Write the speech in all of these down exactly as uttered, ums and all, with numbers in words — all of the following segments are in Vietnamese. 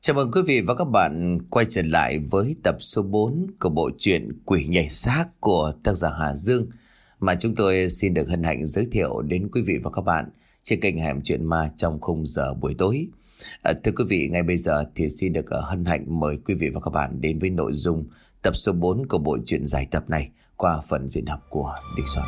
Chào mừng quý vị và các bạn quay trở lại với tập số bốn của bộ truyện Quỷ Nhảy Xác của tác giả Hà Dương, mà chúng tôi xin được hân hạnh giới thiệu đến quý vị và các bạn trên kênh Hẻm Chuyện Ma trong khung giờ buổi tối. À, thưa quý vị, ngay bây giờ thì xin được hân hạnh mời quý vị và các bạn đến với nội dung tập số bốn của bộ truyện dài tập này qua phần diễn đọc của Đinh Soạn.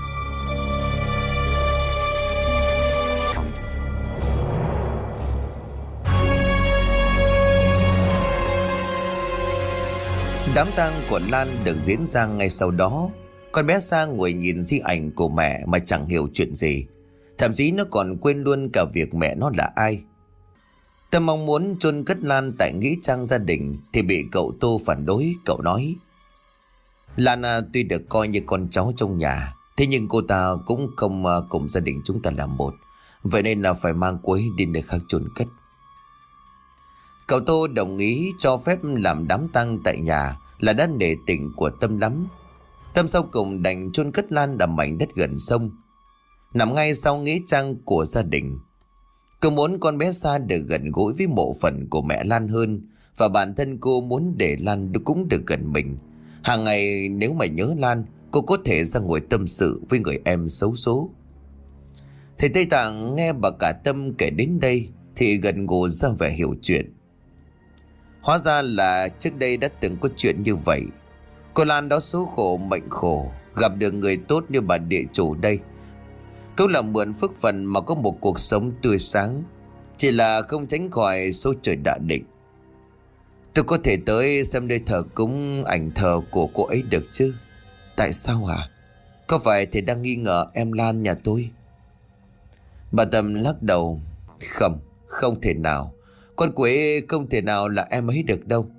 Đám tang của Lan được diễn ra ngay sau đó. Con bé Sa ngồi nhìn di ảnh của mẹ mà chẳng hiểu chuyện gì. Thậm chí nó còn quên luôn cả việc mẹ nó là ai. Tâm mong muốn chôn cất Lan tại nghĩa trang gia đình thì bị cậu Tô phản đối. Cậu nói: Lan à, tuy được coi như con cháu trong nhà, thế nhưng cô ta cũng không uh, cùng gia đình chúng ta là một. Vậy nên là phải mang cô ấy đi nơi khác chôn cất. Cậu Tô đồng ý cho phép làm đám tang tại nhà là đã nể tình của Tâm lắm. Tâm sau cùng đành chôn cất Lan ở mảnh đất gần sông, nằm ngay sau nghĩa trang của gia đình. Cô muốn con bé Sa được gần gũi với mộ phần của mẹ Lan hơn, và bản thân cô muốn để Lan cũng được gần mình. Hàng ngày nếu mà nhớ Lan, cô có thể ra ngồi tâm sự với người em xấu số. Thầy Tây Tạng nghe bà cả Tâm kể đến đây thì gần gù ra vẻ hiểu chuyện. Hóa ra là trước đây đã từng có chuyện như vậy. Cô Lan đó số khổ mệnh khổ, gặp được người tốt như bà địa chủ đây. Câu là mượn phước phần mà có một cuộc sống tươi sáng. Chỉ là không tránh khỏi số trời đã định. Tôi có thể tới xem nơi thờ cúng ảnh thờ của cô ấy được chứ? Tại sao à? Có phải thầy đang nghi ngờ em Lan nhà tôi? Bà Tâm lắc đầu. Không, không thể nào. Con quỷ không thể nào là em ấy được đâu.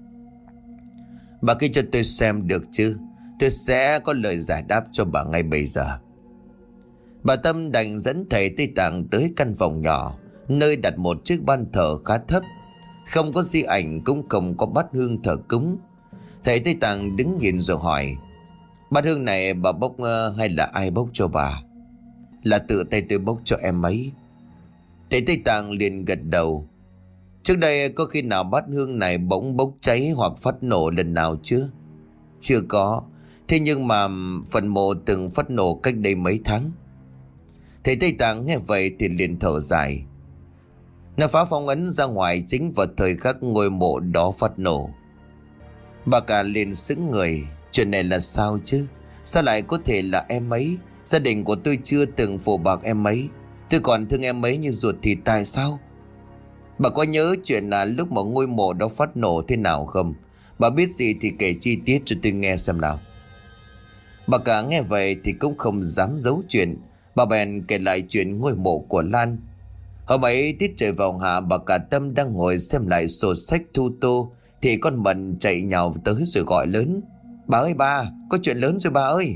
Bà cứ cho tôi xem được chứ? Tôi sẽ có lời giải đáp cho bà ngay bây giờ. Bà Tâm đành dẫn thầy Tây Tạng tới căn phòng nhỏ, nơi đặt một chiếc ban thờ khá thấp. Không có di ảnh, cũng không có bát hương thờ cúng. Thầy Tây Tạng đứng nhìn rồi hỏi: Bát hương này bà bốc uh, hay là ai bốc cho bà? Là tự tay tôi bốc cho em ấy. Thầy Tây Tạng liền gật đầu. Trước đây có khi nào bát hương này bỗng bốc cháy hoặc phát nổ lần nào chưa? Chưa có. Thế nhưng mà phần mộ từng phát nổ cách đây mấy tháng. Thầy Tây Tạng nghe vậy thì liền thở dài. Nó phá phong ấn ra ngoài chính vào thời khắc ngôi mộ đó phát nổ. Bà cả liền sững người. Chuyện này là sao chứ? Sao lại có thể là em ấy? Gia đình của tôi chưa từng phổ bạc em ấy. Tôi còn thương em ấy như ruột thì tại sao? Bà có nhớ chuyện là lúc mà ngôi mộ đó phát nổ thế nào không? Bà biết gì thì kể chi tiết cho tôi nghe xem nào. Bà cả nghe vậy thì cũng không dám giấu chuyện. Bà bèn kể lại chuyện ngôi mộ của Lan. Hôm ấy tiết trời vào hạ, bà cả Tâm đang ngồi xem lại sổ sách thu tô thì con Mận chạy nhào tới rồi gọi lớn: Bà ơi bà, có chuyện lớn rồi bà ơi.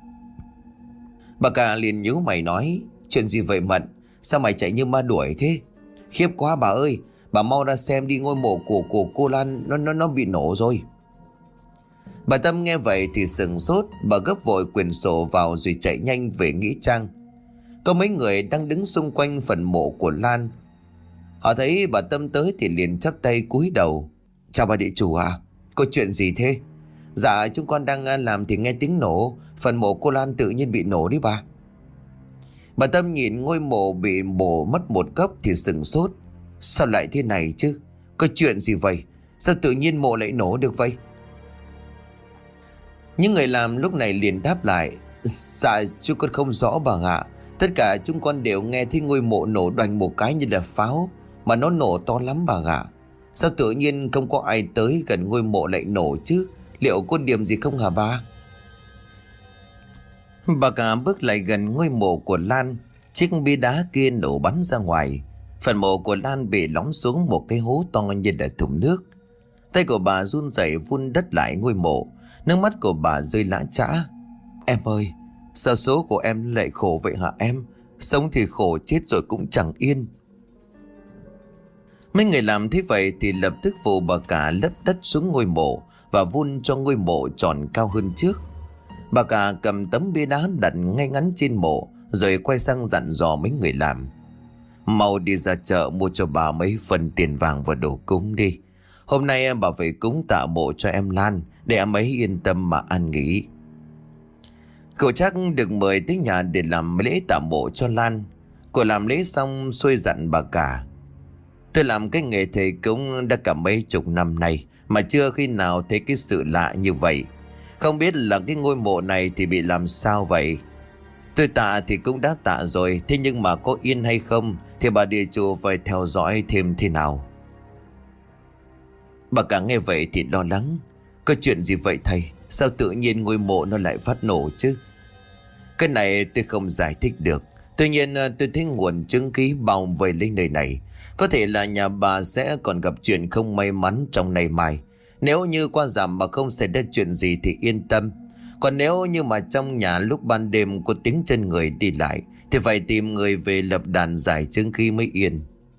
Bà cả liền nhíu mày nói: Chuyện gì vậy Mận? Sao mày chạy như ma đuổi thế? Khiếp quá bà ơi, bà mau ra xem đi, ngôi mộ của, của cô Lan nó, nó, nó bị nổ rồi. Bà Tâm nghe vậy thì sừng sốt. Bà gấp vội quyển sổ vào rồi chạy nhanh về nghĩa trang. Có mấy người đang đứng xung quanh phần mộ của Lan. Họ thấy bà Tâm tới thì liền chắp tay cúi đầu: Chào bà địa chủ à, có chuyện gì thế? Dạ chúng con đang làm thì nghe tiếng nổ, phần mộ cô Lan tự nhiên bị nổ đi bà. Bà Tâm nhìn ngôi mộ bị bổ mất một góc thì sừng sốt. Sao lại thế này chứ? Có chuyện gì vậy? Sao tự nhiên mộ lại nổ được vậy? Những người làm lúc này liền đáp lại: Dạ chúng con không rõ bà ạ. Tất cả chúng con đều nghe thấy ngôi mộ nổ đoành một cái như là pháo, mà nó nổ to lắm bà ạ. Sao tự nhiên không có ai tới gần ngôi mộ lại nổ chứ? Liệu có điểm gì không hả bà? Bà cả bước lại gần ngôi mộ của Lan. Chiếc bia đá kia nổ bắn ra ngoài. Phần mộ của Lan bị lóng xuống một cái hố to như là thùng nước. Tay của bà run rẩy vun đất lại ngôi mộ. Nước mắt của bà rơi lã chã. Em ơi, sao số của em lại khổ vậy hả em? Sống thì khổ, chết rồi cũng chẳng yên. Mấy người làm thế vậy thì lập tức phụ bà cả lấp đất xuống ngôi mộ và vun cho ngôi mộ tròn cao hơn trước. Bà cả cầm tấm bia đá đặt ngay ngắn trên mộ, rồi quay sang dặn dò mấy người làm: Mau đi ra chợ mua cho bà mấy phần tiền vàng và đồ cúng đi. Hôm nay bà về cúng tạ mộ cho em Lan, để em ấy yên tâm mà an nghỉ. Cậu Trác được mời tới nhà để làm lễ tạ mộ cho Lan. Cô làm lễ xong xuôi dặn bà cả: tôi làm cái nghề thầy cúng đã cả mấy chục năm nay, mà chưa khi nào thấy cái sự lạ như vậy. Không biết là cái ngôi mộ này thì bị làm sao vậy? Tôi tạ thì cũng đã tạ rồi, thế nhưng mà có yên hay không thì bà địa chủ phải theo dõi thêm thế nào. Bà cả nghe vậy thì lo lắng: có chuyện gì vậy thầy? Sao tự nhiên ngôi mộ nó lại phát nổ chứ? Cái này tôi không giải thích được. Tuy nhiên tôi thấy nguồn chứng khí bao vây lên nơi này. Có thể là nhà bà sẽ còn gặp chuyện không may mắn trong ngày mai. Nếu như qua giảm mà không xảy ra chuyện gì thì yên tâm. Còn nếu như mà trong nhà lúc ban đêm có tiếng chân người đi lại thì phải tìm người về lập đàn giải chứng khí mới yên.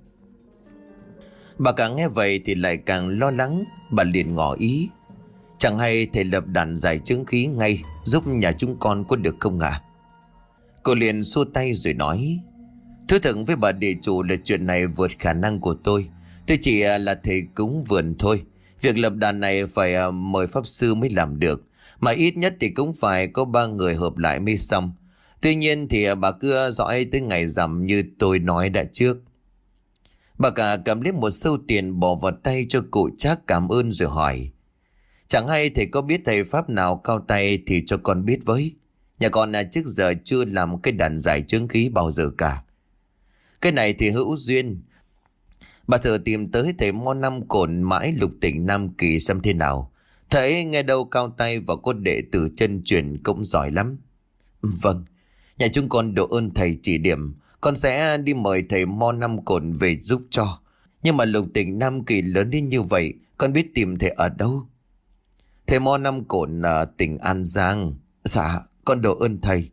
Bà cả nghe vậy thì lại càng lo lắng. Bà liền ngỏ ý: chẳng hay thầy lập đàn giải chứng khí ngay, giúp nhà chúng con có được không ạ? À? Cô liền xua tay rồi nói: thú thật với bà địa chủ là chuyện này vượt khả năng của tôi. Tôi chỉ là thầy cúng vườn thôi. Việc lập đàn này phải mời pháp sư mới làm được, mà ít nhất thì cũng phải có ba người hợp lại mới xong. Tuy nhiên thì bà cứ dõi tới ngày rằm như tôi nói đã trước. Bà cả cầm lấy một sâu tiền bỏ vào tay cho cụ Trác cảm ơn rồi hỏi: chẳng hay thầy có biết thầy pháp nào cao tay thì cho con biết với. Nhà con là trước giờ chưa làm cái đàn giải chứng khí bao giờ cả. Cái này thì hữu duyên. Bà thử tìm tới thầy Mo Năm Cổn mãi lục tỉnh Nam Kỳ xem thế nào. Thầy nghe đâu cao tay và có đệ tử chân truyền cũng giỏi lắm. Vâng, nhà chúng con độ ơn thầy chỉ điểm. Con sẽ đi mời thầy Mo Năm Cổn về giúp cho. Nhưng mà lục tỉnh Nam Kỳ lớn đến như vậy, con biết tìm thầy ở đâu? Thầy Mo Năm Cổn ở tỉnh An Giang. Dạ, con độ ơn thầy.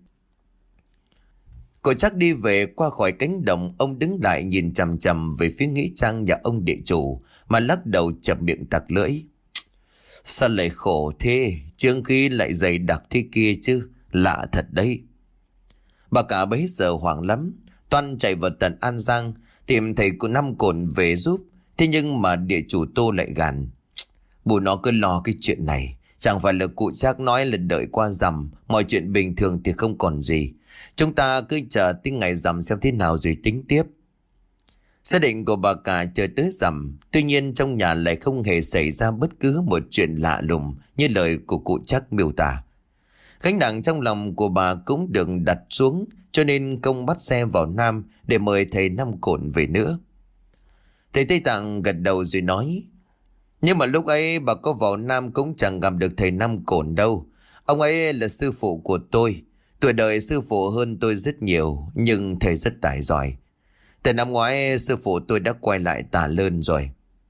Cô Trác đi về qua khỏi cánh đồng. Ông đứng lại nhìn chằm chằm về phía nghĩa trang nhà ông địa chủ mà lắc đầu chập miệng tặc lưỡi: sao lại khổ thế, chứng khí lại dày đặc thế kia chứ, lạ thật đấy. Bà cả bấy giờ hoảng lắm, toan chạy vào tận An Giang tìm thầy của Năm Cổn về giúp. Thế nhưng mà địa chủ Tô lại gàn: bù nó cứ lo cái chuyện này. Chẳng phải là cụ Trác nói là đợi qua rằm mọi chuyện bình thường thì không còn gì. Chúng ta cứ chờ tới ngày rằm xem thế nào rồi tính tiếp. Gia đình của bà cả chờ tới rằm. Tuy nhiên trong nhà lại không hề xảy ra bất cứ một chuyện lạ lùng như lời của cụ Trác miêu tả. Gánh nặng trong lòng của bà cũng được đặt xuống, cho nên công bắt xe vào Nam để mời thầy Năm Cổn về nữa. Thầy Tây Tạng gật đầu rồi nói: nhưng mà lúc ấy bà có vào Nam cũng chẳng gặp được thầy Năm Cổn đâu. Ông ấy là sư phụ của tôi. Tuổi đời sư phụ hơn tôi rất nhiều, nhưng thầy rất tài giỏi. Từ năm ngoái sư phụ tôi đã quay lại Tà Lơn rồi.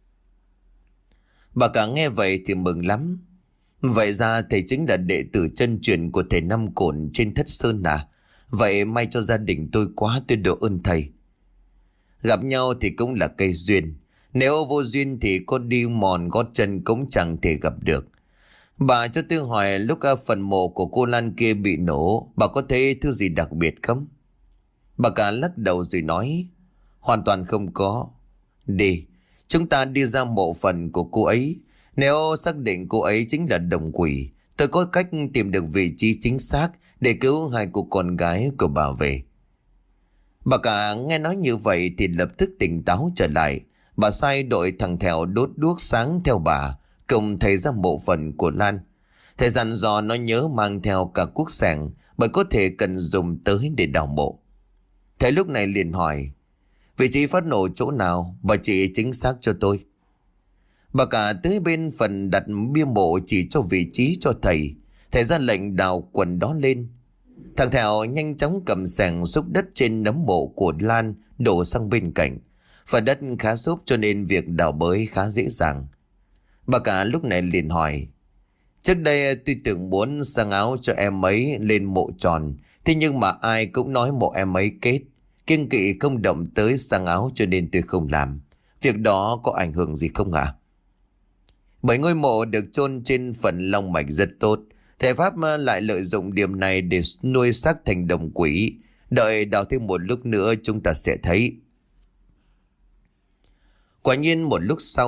Bà cả nghe vậy thì mừng lắm. Vậy ra thầy chính là đệ tử chân truyền của thầy Năm Cổn trên Thất Sơn à? Vậy may cho gia đình tôi quá, tôi độ ơn thầy. Gặp nhau thì cũng là cây duyên. Nếu vô duyên thì có đi mòn gót chân cũng chẳng thể gặp được. Bà cho tôi hỏi, lúc phần mộ của cô Lan kia bị nổ, bà có thấy thứ gì đặc biệt không? Bà cả lắc đầu rồi nói: hoàn toàn không có. Đi, chúng ta đi ra mộ phần của cô ấy. Nếu xác định cô ấy chính là đồng quỷ, tôi có cách tìm được vị trí chính xác để cứu hai cô con gái của bà về. Bà cả nghe nói như vậy thì lập tức tỉnh táo trở lại. Bà sai đội thằng Thèo đốt đuốc sáng theo bà, cùng thầy ra mộ phần của Lan. Thầy dặn dò nó nhớ mang theo cả cuốc sẻng, bởi có thể cần dùng tới để đào mộ. Thầy lúc này liền hỏi: vị trí phát nổ chỗ nào, bà chỉ chính xác cho tôi. Bà cả tới bên phần đặt bia mộ chỉ cho vị trí cho thầy. Thầy ra lệnh đào quần đó lên. Thằng Thèo nhanh chóng cầm sẻng xúc đất trên nấm mộ của Lan đổ sang bên cạnh. Phần đất khá xốp cho nên việc đào bới khá dễ dàng. Bà cả lúc này liền hỏi: trước đây tôi tưởng muốn sang áo cho em ấy lên mộ tròn, thế nhưng mà ai cũng nói mộ em ấy kết, kiêng kỵ không động tới sang áo cho nên tôi không làm. Việc đó có ảnh hưởng gì không ạ? À? Bởi ngôi mộ được chôn trên phần long mạch rất tốt. Thầy Pháp lại lợi dụng điểm này để nuôi xác thành đồng quỷ. Đợi đào thêm một lúc nữa chúng ta sẽ thấy. Quả nhiên một lúc sau,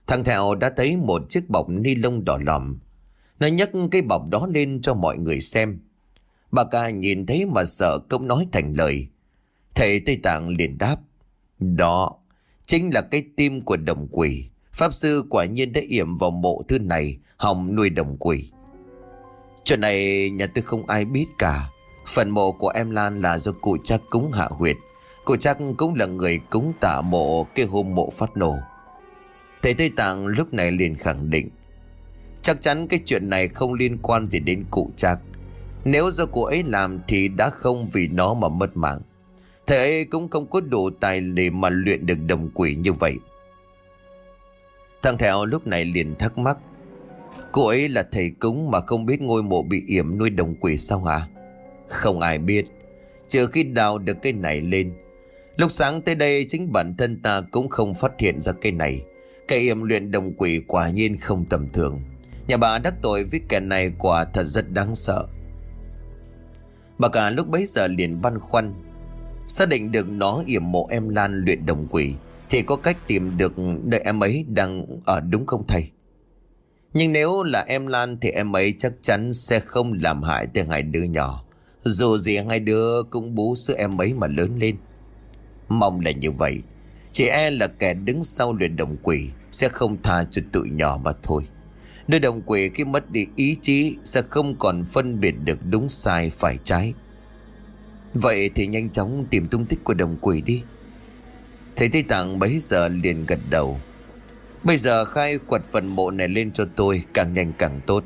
Thằng Thẹo đã thấy một chiếc bọc ni lông đỏ lòm. Nó nhấc cái bọc đó lên cho mọi người xem. Bà cả nhìn thấy mà sợ không nói thành lời. Thầy Tây Tạng liền đáp: Đó chính là cái tim của đồng quỷ. Pháp sư quả nhiên đã yểm vào mộ thứ này, hòng nuôi đồng quỷ. Chuyện này nhà tôi không ai biết cả. Phần mộ của em Lan là do cụ Trác cúng hạ huyệt. Cụ Trác cũng là người cúng tạ mộ cái hôm mộ phát nổ. Thầy Tây Tạng lúc này liền khẳng định: Chắc chắn cái chuyện này không liên quan gì đến cụ Trác. Nếu do cụ ấy làm thì đã không vì nó mà mất mạng. Thầy ấy cũng không có đủ tài để mà luyện được đồng quỷ như vậy. Thằng Thẹo lúc này liền thắc mắc: Cụ ấy là thầy cúng mà không biết ngôi mộ bị yểm nuôi đồng quỷ sao hả? Không ai biết, trừ khi đào được cây này lên. Lúc sáng tới đây chính bản thân ta cũng không phát hiện ra cây này. Cây yểm luyện đồng quỷ quả nhiên không tầm thường. Nhà bà đắc tội với kẻ này quả thật rất đáng sợ. Bà cả lúc bấy giờ liền băn khoăn. Xác định được nó yểm mộ em Lan luyện đồng quỷ thì có cách tìm được nơi em ấy đang ở đúng không thầy? Nhưng nếu là em Lan thì em ấy chắc chắn sẽ không làm hại tới hai đứa nhỏ. Dù gì hai đứa cũng bú sữa em ấy mà lớn lên. Mong là như vậy. Chỉ e là kẻ đứng sau luyện đồng quỷ sẽ không tha cho tụi nhỏ mà thôi. Đứa đồng quỷ khi mất đi ý chí sẽ không còn phân biệt được đúng sai phải trái. Vậy thì nhanh chóng tìm tung tích của đồng quỷ đi. Thầy Tây Tạng bấy giờ liền gật đầu. Bây giờ khai quật phần mộ này lên cho tôi, càng nhanh càng tốt.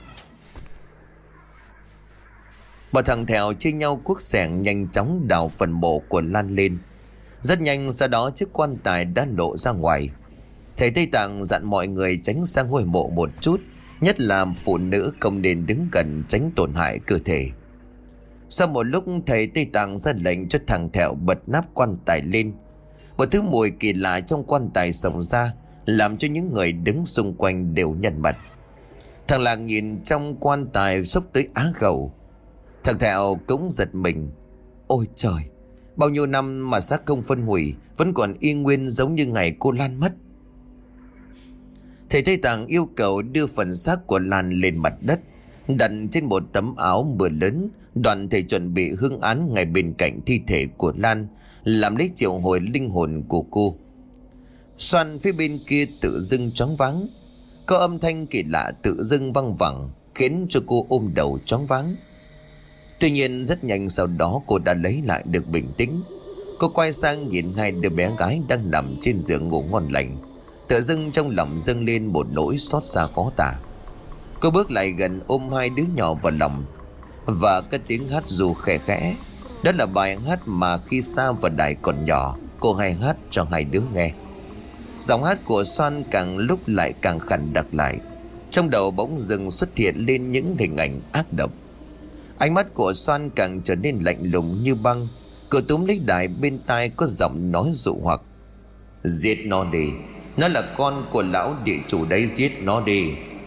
Bọn thằng Thẹo chia nhau cuốc xẻng nhanh chóng đào phần mộ của Lan lên. Rất nhanh sau đó chiếc quan tài đã lộ ra ngoài. Thầy Tây Tạng dặn mọi người tránh sang ngôi mộ một chút, nhất là phụ nữ không nên đứng gần tránh tổn hại cơ thể. Sau một lúc thầy Tây Tạng ra lệnh cho thằng Thẹo bật nắp quan tài lên. Một thứ mùi kỳ lạ trong quan tài xông ra, làm cho những người đứng xung quanh đều nhăn mặt. Thằng Làng nhìn trong quan tài xúc tới á khẩu. Thằng Thẹo cũng giật mình. Ôi trời, bao nhiêu năm mà xác không phân hủy vẫn còn y nguyên giống như ngày cô Lan mất. Thầy Tây Tạng yêu cầu đưa phần xác của Lan lên mặt đất, đặt trên một tấm áo mưa lớn. Đoàn thầy chuẩn bị hương án ngay bên cạnh thi thể của Lan, làm lấy triệu hồi linh hồn của cô. Xoan phía bên kia tự dưng choáng váng. Có âm thanh kỳ lạ tự dưng văng vẳng, khiến cho cô ôm đầu choáng váng. Tuy nhiên rất nhanh sau đó cô đã lấy lại được bình tĩnh. Cô quay sang nhìn hai đứa bé gái đang nằm trên giường ngủ ngon lành. Tự dưng trong lòng dâng lên một nỗi xót xa khó tả. Cô bước lại gần ôm hai đứa nhỏ vào lòng, và cái tiếng hát dù khẽ khẽ. Đó là bài hát mà khi Sa và Đại còn nhỏ cô hay hát cho hai đứa nghe. Giọng hát của Xoan càng lúc lại càng khàn đặc lại. Trong đầu bỗng dưng xuất hiện lên những hình ảnh ác độc. Ánh mắt của Xoan càng trở nên lạnh lùng như băng. Cô túm lấy Đại bên tai có giọng nói dụ hoặc: Giết nó đi, nó là con của lão địa chủ đấy, giết nó đi.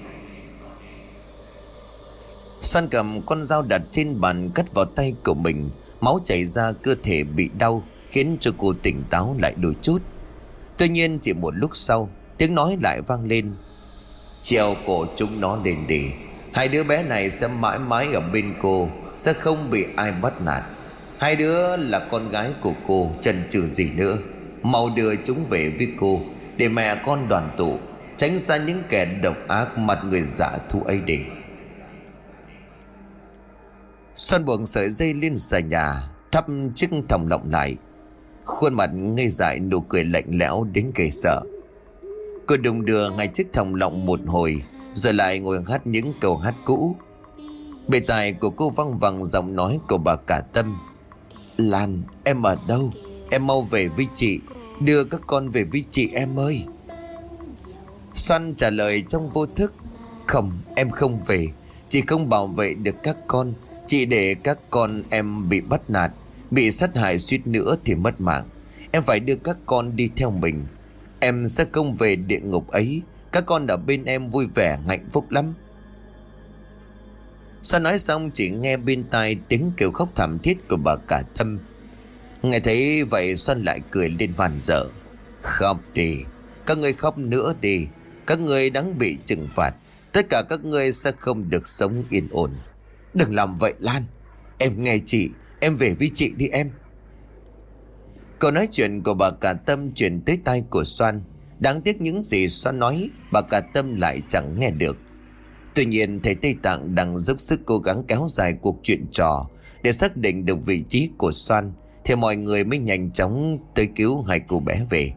Xoan cầm con dao đặt trên bàn cắt vào tay của mình. Máu chảy ra, cơ thể bị đau, khiến cho cô tỉnh táo lại đôi chút. Tuy nhiên chỉ một lúc sau, tiếng nói lại vang lên: Treo cổ chúng nó lên đi. Hai đứa bé này sẽ mãi mãi ở bên cô, sẽ không bị ai bắt nạt. Hai đứa là con gái của cô, chần chừ gì nữa. Mau đưa chúng về với cô, để mẹ con đoàn tụ, tránh xa những kẻ độc ác mặt người dạ thú ấy đi. Xoan buộc sợi dây lên xà nhà, thắp chiếc thòng lọng lại. Khuôn mặt ngây dại, nụ cười lạnh lẽo đến ghê sợ. Cô đung đưa ngay chiếc thòng lọng một hồi, rồi lại ngồi hát những câu hát cũ. Bề tai của cô văng vẳng giọng nói của bà cả Tâm: Lan, em ở đâu? Em mau về với chị, đưa các con về với chị em ơi. Xoan trả lời trong vô thức: Không, em không về. Chị không bảo vệ được các con. Chị để các con em bị bắt nạt, bị sát hại suýt nữa thì mất mạng. Em phải đưa các con đi theo mình. Em sẽ không về địa ngục ấy. Các con ở bên em vui vẻ hạnh phúc lắm. Sao nói xong chỉ nghe bên tai tiếng kêu khóc thảm thiết của bà cả Tâm. Nghe thấy vậy Xoan lại cười lên hoàn dở: Khóc đi, các người khóc nữa đi. Các ngươi đáng bị trừng phạt. Tất cả các ngươi sẽ không được sống yên ổn. Đừng làm vậy Lan. Em nghe chị. Em về với chị đi em. Câu nói chuyện của bà Cả Tâm truyền tới tai của Soan. Đáng tiếc những gì Soan nói bà Cả Tâm lại chẳng nghe được. Tuy nhiên thầy Tây Tạng đang dốc sức cố gắng kéo dài cuộc chuyện trò để xác định được vị trí của Soan, thì mọi người mới nhanh chóng tới cứu hai cô bé về.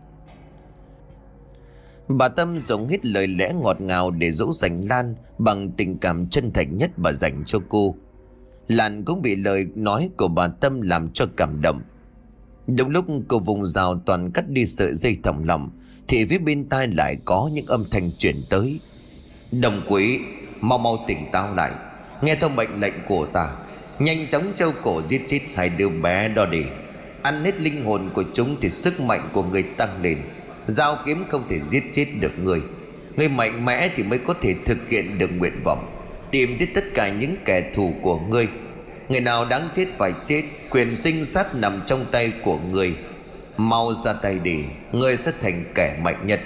Bà Tâm dùng hết lời lẽ ngọt ngào để dỗ dành Lan bằng tình cảm chân thành nhất bà dành cho cô. Lan cũng bị lời nói của bà Tâm làm cho cảm động. Đúng lúc cô vùng rào toàn cắt đi sợi dây thòng lọng thì phía bên tai lại có những âm thanh truyền tới. Đồng Quý, mau mau tỉnh táo lại, nghe theo mệnh lệnh của ta, nhanh chóng treo cổ giết chết hai đứa bé đó đi. Ăn hết linh hồn của chúng thì sức mạnh của người tăng lên. Dao kiếm không thể giết chết được người. Người mạnh mẽ thì mới có thể thực hiện được nguyện vọng, tìm giết tất cả những kẻ thù của ngươi. Người nào đáng chết phải chết, quyền sinh sát nằm trong tay của ngươi. Mau ra tay đi, ngươi sẽ thành kẻ mạnh nhất.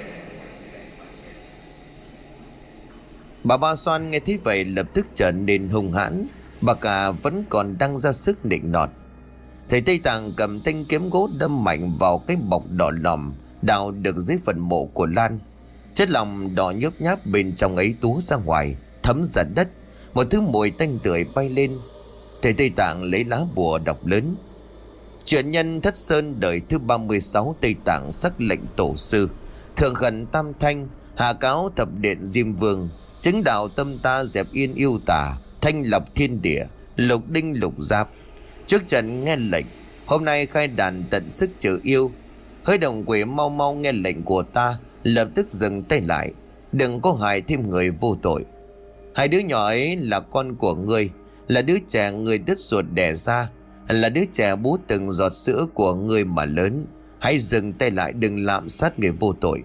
Bà Ba Soan nghe thấy vậy lập tức trở nên hung hãn. Bà cả vẫn còn đang ra sức nịnh nọt. Thầy Tây Tạng cầm thanh kiếm gỗ đâm mạnh vào cái bọc đỏ lòm đào được dưới phần mộ của Lan. Chất lòng đỏ nhớp nháp bên trong ấy túa ra ngoài, thấm ra đất. Một thứ mùi tanh tưởi bay lên. Thầy Tây Tạng lấy lá bùa đọc lớn: Chuyện nhân Thất Sơn đời thứ ba mươi sáu Tây Tạng sắc lệnh tổ sư, thượng khẩn tam thanh, hạ cáo thập điện Diêm Vương, chứng đạo tâm ta dẹp yên yêu tà, thanh lập thiên địa, lục đinh lục giáp. Trước trận nghe lệnh, hôm nay khai đàn tận sức trừ yêu. Hơi Đồng Quỷ, mau mau nghe lệnh của ta, lập tức dừng tay lại, đừng có hại thêm người vô tội. Hai đứa nhỏ ấy là con của ngươi, là đứa trẻ người đứt ruột đẻ ra, là đứa trẻ bú từng giọt sữa của ngươi mà lớn. Hãy dừng tay lại, đừng lạm sát người vô tội.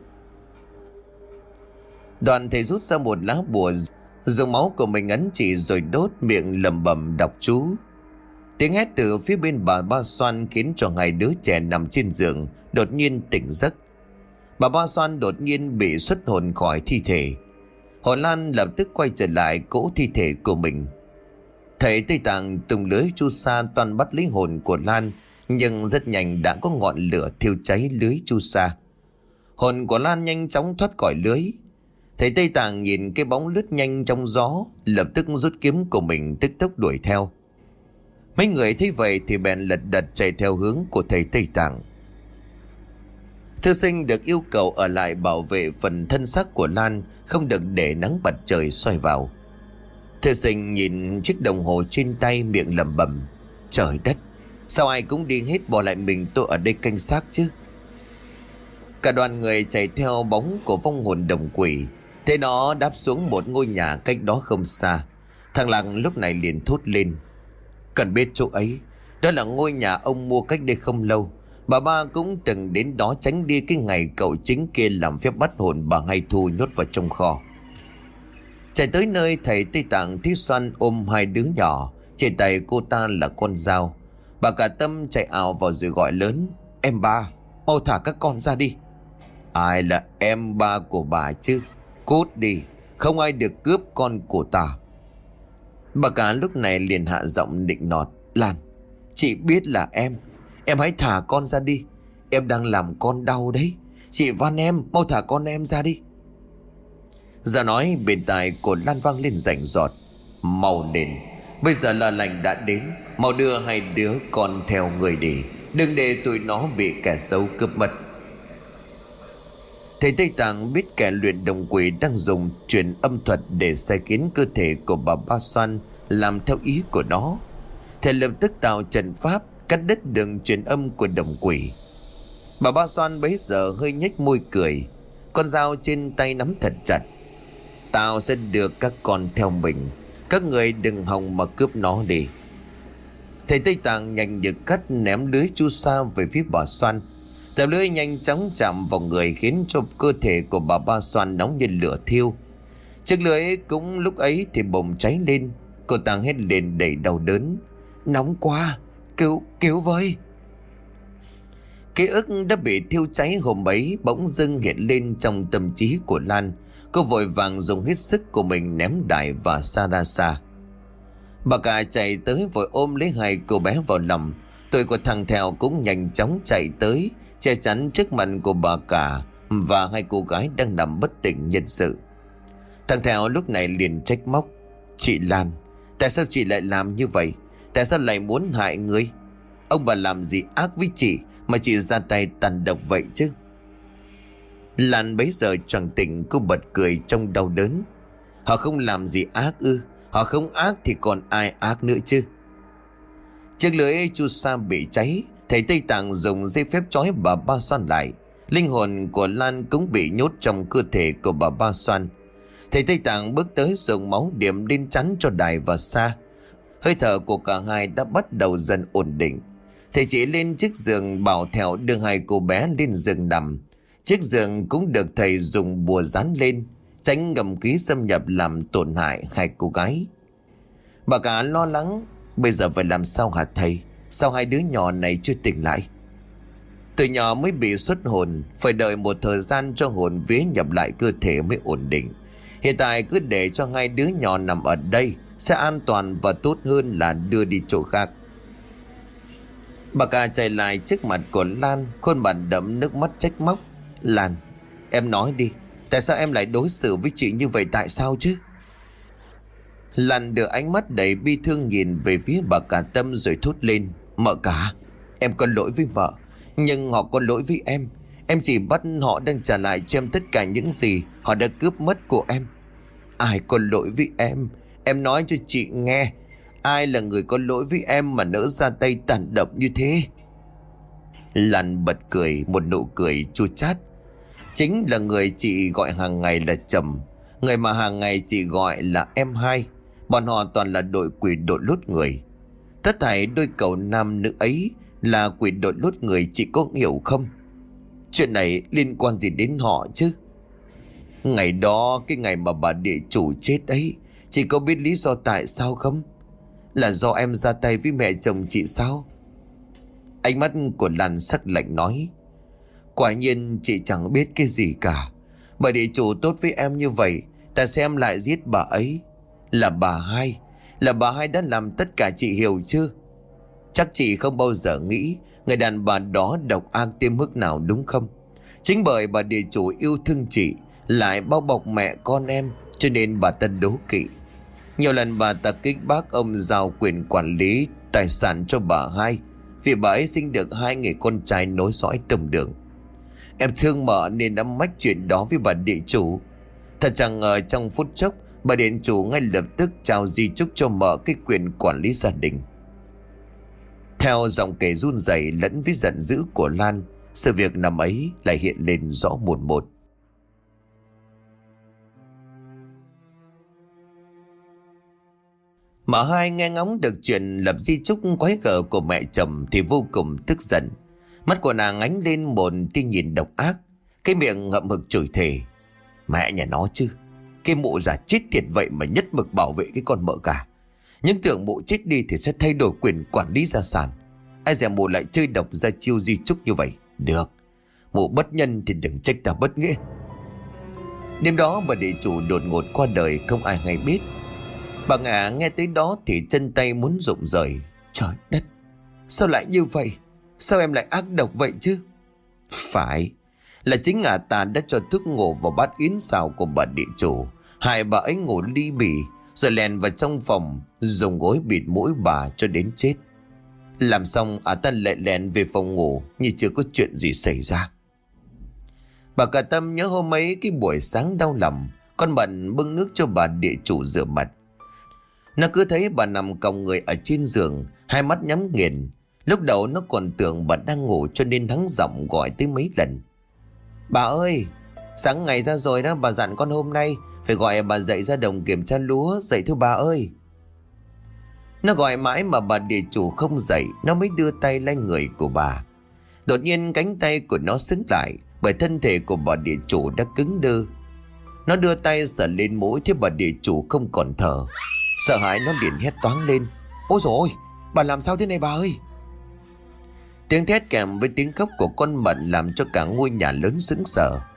Đoàn thầy rút ra một lá bùa, dùng máu của mình ấn chỉ rồi đốt, miệng lẩm bẩm đọc chú. Tiếng hét từ phía bên bà Ba Soan khiến cho hai đứa trẻ nằm trên giường đột nhiên tỉnh giấc. Bà Ba Soan đột nhiên bị xuất hồn khỏi thi thể. Hồn Lan lập tức quay trở lại cỗ thi thể của mình. Thầy Tây Tạng tung lưới chu sa toàn bắt lấy hồn của Lan, nhưng rất nhanh đã có ngọn lửa thiêu cháy lưới chu sa. Hồn của Lan nhanh chóng thoát khỏi lưới. Thầy Tây Tạng nhìn cái bóng lướt nhanh trong gió, lập tức rút kiếm của mình tức tốc đuổi theo. Mấy người thấy vậy thì bèn lật đật chạy theo hướng của thầy Tây Tạng. Thư sinh được yêu cầu ở lại bảo vệ phần thân xác của Lan, không được để nắng mặt trời soi vào. Thư sinh nhìn chiếc đồng hồ trên tay, miệng lẩm bẩm: Trời đất, sao ai cũng đi hết, bỏ lại mình tôi ở đây canh xác chứ? Cả đoàn người chạy theo bóng của vong hồn đồng quỷ. Thế nó đáp xuống một ngôi nhà cách đó không xa. Thằng Lặng lúc này liền thốt lên: Cần biết chỗ ấy, đó là ngôi nhà ông mua cách đây không lâu. Bà Ba cũng từng đến đó tránh đi cái ngày cậu chính kia làm phép bắt hồn bà Hay Thu nhốt vào trong kho. Chạy tới nơi, thầy Tây Tạng thấy Soan ôm hai đứa nhỏ, trên tay cô ta là con dao. Bà Cả Tâm chạy ào vào rồi gọi lớn: Em Ba, mau thả các con ra đi. Ai là em ba của bà chứ? Cút đi, không ai được cướp con của ta. Bà cả lúc này liền hạ giọng định nọt: Lan, chị biết là em, em hãy thả con ra đi. Em đang làm con đau đấy. Chị van em, mau thả con em ra đi. Giờ nói bên tai của Lan vang lên rành rọt: Mau lên, bây giờ là lành đã đến. Mau đưa hai đứa con theo người đi, đừng để tụi nó bị kẻ xấu cướp mất. Thầy Tây Tạng biết kẻ luyện đồng quỷ đang dùng truyền âm thuật để sai khiến cơ thể của bà Ba Soan làm theo ý của nó. Thầy lập tức tạo trận pháp cắt đứt đường truyền âm của đồng quỷ. Bà Ba Soan bấy giờ hơi nhếch môi cười, con dao trên tay nắm thật chặt. Tao sẽ đưa các con theo mình, các người đừng hòng mà cướp nó đi. Thầy Tây Tạng nhanh như cắt ném lưới chu sa về phía bà Soan. Tờ lưới nhanh chóng chạm vào người, khiến cho cơ thể của bà Ba Soan nóng như lửa thiêu. Chiếc lưới cũng lúc ấy thì bùng cháy lên. Cô ta hét lên đầy đau đớn: Nóng quá, cứu, cứu với. Ký ức đã bị thiêu cháy hôm ấy bỗng dưng hiện lên trong tâm trí của Lan. Cô vội vàng dùng hết sức của mình ném đài và xa ra xa. Bà cả chạy tới vội ôm lấy hai cô bé vào lòng. Tuổi của thằng Thèo cũng nhanh chóng chạy tới, che chắn trước mặt của bà cả và hai cô gái đang nằm bất tỉnh nhân sự. Thằng Thèo lúc này liền trách móc: "Chị Lan, tại sao chị lại làm như vậy? Tại sao lại muốn hại người? Ông bà làm gì ác với chị mà chị ra tay tàn độc vậy chứ?" Lan bấy giờ choàng tỉnh, cô bật cười trong đau đớn. Họ không làm gì ác ư? Họ không ác thì còn ai ác nữa chứ? Chiếc lưới chu sa bị cháy, thầy Tây Tạng dùng dây phép trói bà Ba Xoan lại. Linh hồn của Lan cũng bị nhốt trong cơ thể của bà Ba Xoan. Thầy Tây Tạng bước tới dùng máu điểm lên chắn cho Đài và Sa. Hơi thở của cả hai đã bắt đầu dần ổn định. Thầy chỉ lên chiếc giường bảo Thèo đưa hai cô bé lên giường nằm. Chiếc giường cũng được thầy dùng bùa dán lên, tránh ngầm khí xâm nhập làm tổn hại hai cô gái. Bà cả lo lắng: "Bây giờ phải làm sao hả thầy? Sao hai đứa nhỏ này chưa tỉnh lại?" "Tụi nhỏ mới bị xuất hồn, phải đợi một thời gian cho hồn vía nhập lại cơ thể mới ổn định. Hiện tại cứ để cho hai đứa nhỏ nằm ở đây sẽ an toàn và tốt hơn là đưa đi chỗ khác." Bà cả chạy lại trước mặt của Lan, khuôn mặt đẫm nước mắt trách móc: "Lan, em nói đi, tại sao em lại đối xử với chị như vậy, tại sao chứ?" Lan đưa ánh mắt đầy bi thương nhìn về phía bà cả Tâm rồi thốt lên: "Mợ cả, em có lỗi với mợ, nhưng họ có lỗi với em. Em chỉ bắt họ đang trả lại cho em tất cả những gì họ đã cướp mất của em." "Ai có lỗi với em? Em nói cho chị nghe, ai là người có lỗi với em mà nỡ ra tay tàn độc như thế?" Lan bật cười một nụ cười chua chát. "Chính là người chị gọi hàng ngày là chồng, người mà hàng ngày chị gọi là em hai. Bọn họ toàn là đội quỷ đội lốt người. Tất thảy đôi cậu nam nữ ấy là quỷ đội lốt người, chị có hiểu không? Chuyện này liên quan gì đến họ chứ? Ngày đó, cái ngày mà bà địa chủ chết ấy, chị có biết lý do tại sao không? Là do em ra tay với mẹ chồng chị sao?" Ánh mắt của Lan sắc lạnh nói: "Quả nhiên chị chẳng biết cái gì cả. Bà địa chủ tốt với em như vậy, tại sao em lại giết bà ấy? Là bà hai, là bà hai đã làm tất cả, chị hiểu chưa? Chắc chị không bao giờ nghĩ người đàn bà đó độc ác tới mức nào, đúng không? Chính bởi bà địa chủ yêu thương chị, lại bao bọc mẹ con em, cho nên bà ta đố kỵ. Nhiều lần bà ta kích bác ông giao quyền quản lý tài sản cho bà hai, vì bà ấy sinh được hai người con trai nối dõi tông đường. Em thương mợ nên đã mách chuyện đó với bà địa chủ. Thật chẳng ngờ trong phút chốc, bà địa chủ ngay lập tức trao di chúc cho mợ cái quyền quản lý gia đình." Theo giọng kể run rẩy lẫn với giận dữ của Lan, sự việc năm ấy lại hiện lên rõ mồn một. Mợ hai nghe ngóng được chuyện lập di chúc quái gở của mẹ chồng thì vô cùng tức giận. Mắt của nàng ánh lên một tia nhìn độc ác, cái miệng ngậm hực chửi thề: "Mẹ nhà nó chứ, cái mụ già chết tiệt vậy mà nhất mực bảo vệ cái con mợ cả. Nhưng tưởng mụ chết đi thì sẽ thay đổi quyền quản lý gia sản. Ai dè mụ lại chơi độc ra chiêu di chúc như vậy. Được, mụ bất nhân thì đừng trách ta bất nghĩa." Đêm đó bà địa chủ đột ngột qua đời, không ai hay biết. Bà Ngà nghe tới đó thì chân tay muốn rụng rời. Trời đất, sao lại như vậy? Sao em lại ác độc vậy chứ? Phải, là chính ngà ta đã cho thuốc ngủ vào bát yến xào của bà địa chủ, hại bà ấy ngủ ly bì, rồi lèn vào trong phòng dùng gối bịt mũi bà cho đến chết. Làm xong ả ta lại lèn về phòng ngủ như chưa có chuyện gì xảy ra. Bà cả Tâm nhớ hôm ấy cái buổi sáng đau lòng, con Mận bưng nước cho bà địa chủ rửa mặt. Nó cứ thấy bà nằm còng người ở trên giường, hai mắt nhắm nghiền. Lúc đầu nó còn tưởng bà đang ngủ cho nên hắng giọng gọi tới mấy lần: "Bà ơi, sáng ngày ra rồi đó, bà dặn con hôm nay phải gọi bà dậy ra đồng kiểm tra lúa, dậy thưa bà ơi." Nó gọi mãi mà bà địa chủ không dậy, nó mới đưa tay lên người của bà. Đột nhiên cánh tay của nó sững lại, bởi thân thể của bà địa chủ đã cứng đơ. Nó đưa tay sờ lên mũi thì bà địa chủ không còn thở. Sợ hãi nó liền hét toáng lên: "Ôi dồi ôi, bà làm sao thế này bà ơi?" Tiếng thét kèm với tiếng khóc của con Mận làm cho cả ngôi nhà lớn sững sờ.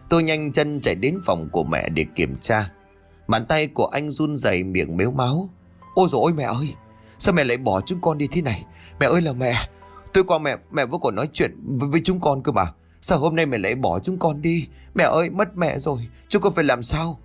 Tôi nhanh chân chạy đến phòng của mẹ để kiểm tra. Bàn tay của anh run rẩy, miệng mếu máo. Ôi dồi ôi mẹ ơi, sao mẹ lại bỏ chúng con đi thế này? Mẹ ơi là mẹ, tôi qua mẹ mẹ vẫn còn nói chuyện với, với chúng con cơ mà. Sao hôm nay mẹ lại bỏ chúng con đi? Mẹ ơi, mất mẹ rồi, chúng con phải làm sao?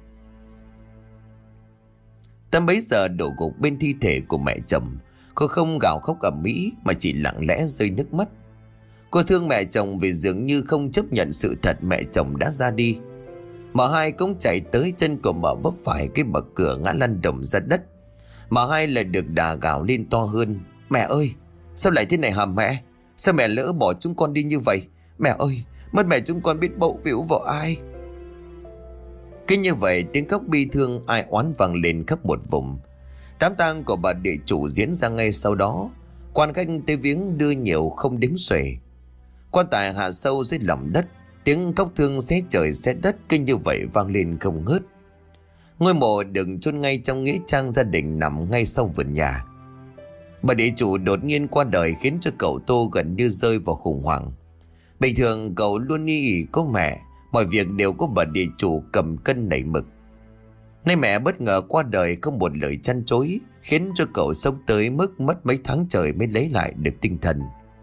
Tâm bấy giờ đổ gục bên thi thể của mẹ chồng. Cô không gào khóc ầm ĩ mà chỉ lặng lẽ rơi nước mắt. Cô thương mẹ chồng vì dường như không chấp nhận sự thật mẹ chồng đã ra đi. Mợ hai cũng chạy tới, chân của mợ vấp phải cái bậc cửa, ngã lăn đùng ra đất. Mợ hai lại được đà gào lên to hơn. Mẹ ơi, sao lại thế này hả mẹ? Sao mẹ lỡ bỏ chúng con đi như vậy? Mẹ ơi, mất mẹ chúng con biết bậu víu vào ai? Cứ như vậy tiếng khóc bi thương ai oán vang lên khắp một vùng. Đám tang của bà địa chủ diễn ra ngay sau đó. Quan khách tới viếng đưa nhiều không đếm xuể. Quan tài hạ sâu dưới lòng đất, tiếng khóc thương xé trời xé đất cứ như vậy vang lên không ngớt. Ngôi mộ được chôn ngay trong nghĩa trang gia đình nằm ngay sau vườn nhà. Bà địa chủ đột nhiên qua đời khiến cho cậu Tô gần như rơi vào khủng hoảng. Bình thường cậu luôn nghi ỷ có mẹ, mọi việc đều có bà địa chủ cầm cân nảy mực. Nay mẹ bất ngờ qua đời không một lời chăn chối, khiến cho cậu sống tới mức mất mấy tháng trời mới lấy lại được tinh thần.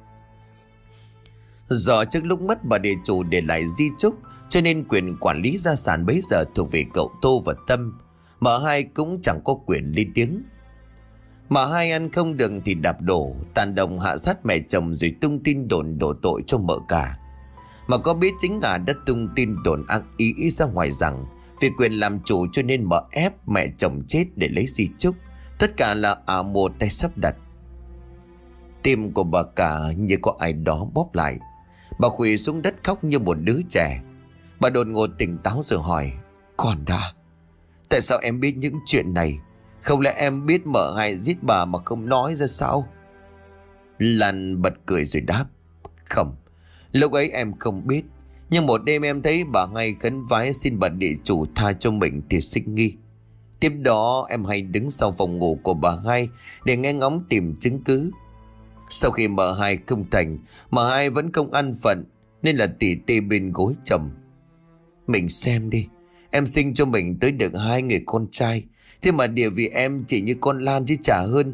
Do trước lúc mất bà địa chủ để lại di chúc, cho nên quyền quản lý gia sản bấy giờ thuộc về cậu Tô và Tâm. Mợ hai cũng chẳng có quyền lên tiếng. Mợ hai ăn không được thì đạp đổ, tàn động hạ sát mẹ chồng rồi tung tin đồn đổ tội cho mợ cả. Mà có biết chính ả đã tung tin đồn ác ý ra ngoài rằng vì quyền làm chủ cho nên mợ ép mẹ chồng chết để lấy di chúc. Tất cả là ả một tay sắp đặt. Tim của bà cả như có ai đó bóp lại. Bà khuỵu xuống đất khóc như một đứa trẻ. Bà đột ngột tỉnh táo rồi hỏi: Con đã, tại sao em biết những chuyện này? Không lẽ em biết mợ hai giết bà mà không nói ra sao? Lan bật cười rồi đáp: Không, lúc ấy em không biết. Nhưng một đêm em thấy bà hai khấn vái xin bà địa chủ tha cho mình thì sinh nghi. Tiếp đó em hay đứng sau phòng ngủ của bà hai để nghe ngóng tìm chứng cứ. Sau khi mợ hai không thành, mợ hai vẫn không ăn phận, nên là tỉ tê bên gối chồng. Mình xem đi, em sinh cho mình tới được hai người con trai, thế mà địa vị em chỉ như con Lan chứ chả hơn.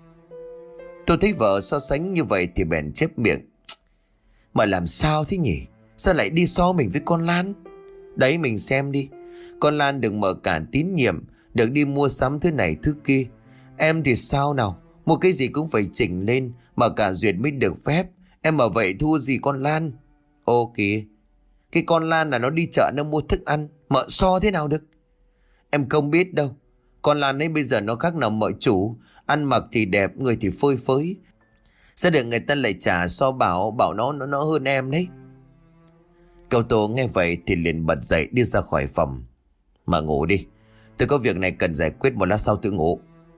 Tôi thấy vợ so sánh như vậy thì bèn chép miệng: Mà làm sao thế nhỉ? Sao lại đi so mình với con Lan? Đấy, mình xem đi, con Lan được mở cả tín nhiệm, được đi mua sắm thứ này thứ kia. Em thì sao nào? Một cái gì cũng phải chỉnh lên, mà cả duyệt mới được phép. Em mà vậy thua gì con Lan? Ô kìa, cái con Lan là nó đi chợ nó mua thức ăn, mợ so thế nào được? Em không biết đâu. Con Lan ấy bây giờ nó khác nào mợ chủ. Ăn mặc thì đẹp, người thì phơi phới. Sao được người ta lại trả so bảo Bảo nó nó, nó hơn em đấy. Cậu Tô nghe vậy thì liền bật dậy đi ra khỏi phòng. Mà ngủ đi, tôi có việc này cần giải quyết, một lát sau tôi ngủ.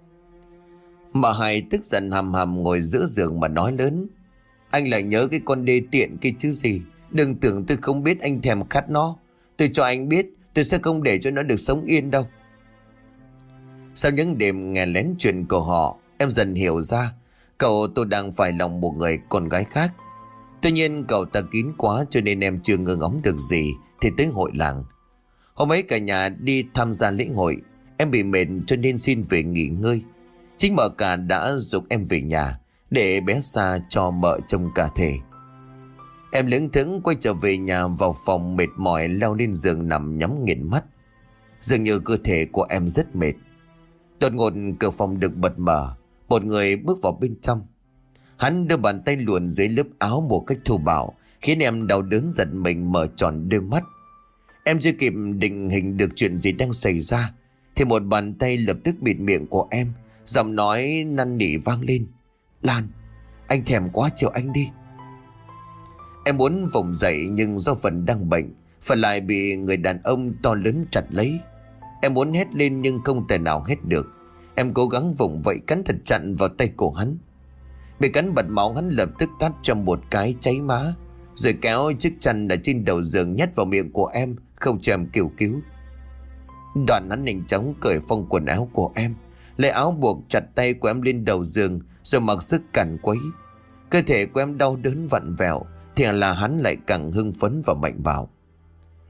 Mà hai tức giận hầm hầm ngồi giữa giường mà nói lớn: Anh lại nhớ cái con đê tiện kia chứ gì. Đừng tưởng tôi không biết anh thèm khát nó. Tôi cho anh biết, tôi sẽ không để cho nó được sống yên đâu. Sau những đêm nghe lén chuyện của họ, em dần hiểu ra cậu tôi đang phải lòng một người con gái khác. Tuy nhiên cậu ta kín quá cho nên em chưa ngờ ngóng được gì thì tới hội làng. Hôm ấy cả nhà đi tham gia lễ hội, em bị mệt cho nên xin về nghỉ ngơi. Chính mợ cả đã giục em về nhà để bé Sa cho mợ trông cả thể. Em lững thững quay trở về nhà, vào phòng mệt mỏi leo lên giường nằm nhắm nghiền mắt. Dường như cơ thể của em rất mệt. Đột ngột cửa phòng được bật mở, một người bước vào bên trong. Hắn đưa bàn tay luồn dưới lớp áo một cách thô bạo, khiến em đau đớn giật mình mở tròn đôi mắt. Em chưa kịp định hình được chuyện gì đang xảy ra thì một bàn tay lập tức bịt miệng của em. Giọng nói năn nỉ vang lên: Lan, anh thèm quá, chiều anh đi. Em muốn vùng dậy nhưng do phần đang bệnh, phần lại bị người đàn ông to lớn chặt lấy. Em muốn hét lên nhưng không thể nào hét được. Em cố gắng vùng vẫy cắn thật chặt vào tay của hắn. Bị cắn bật máu, hắn lập tức tát cho một cái cháy má, rồi kéo chiếc chăn ở trên đầu giường nhét vào miệng của em, không cho em kêu cứu. Đoạn hắn nhanh chóng cởi phông quần áo của em, lấy áo buộc chặt tay của em lên đầu giường, rồi mặc sức cằn quấy. Cơ thể của em đau đớn vặn vẹo, thì là hắn lại càng hưng phấn và mạnh bạo.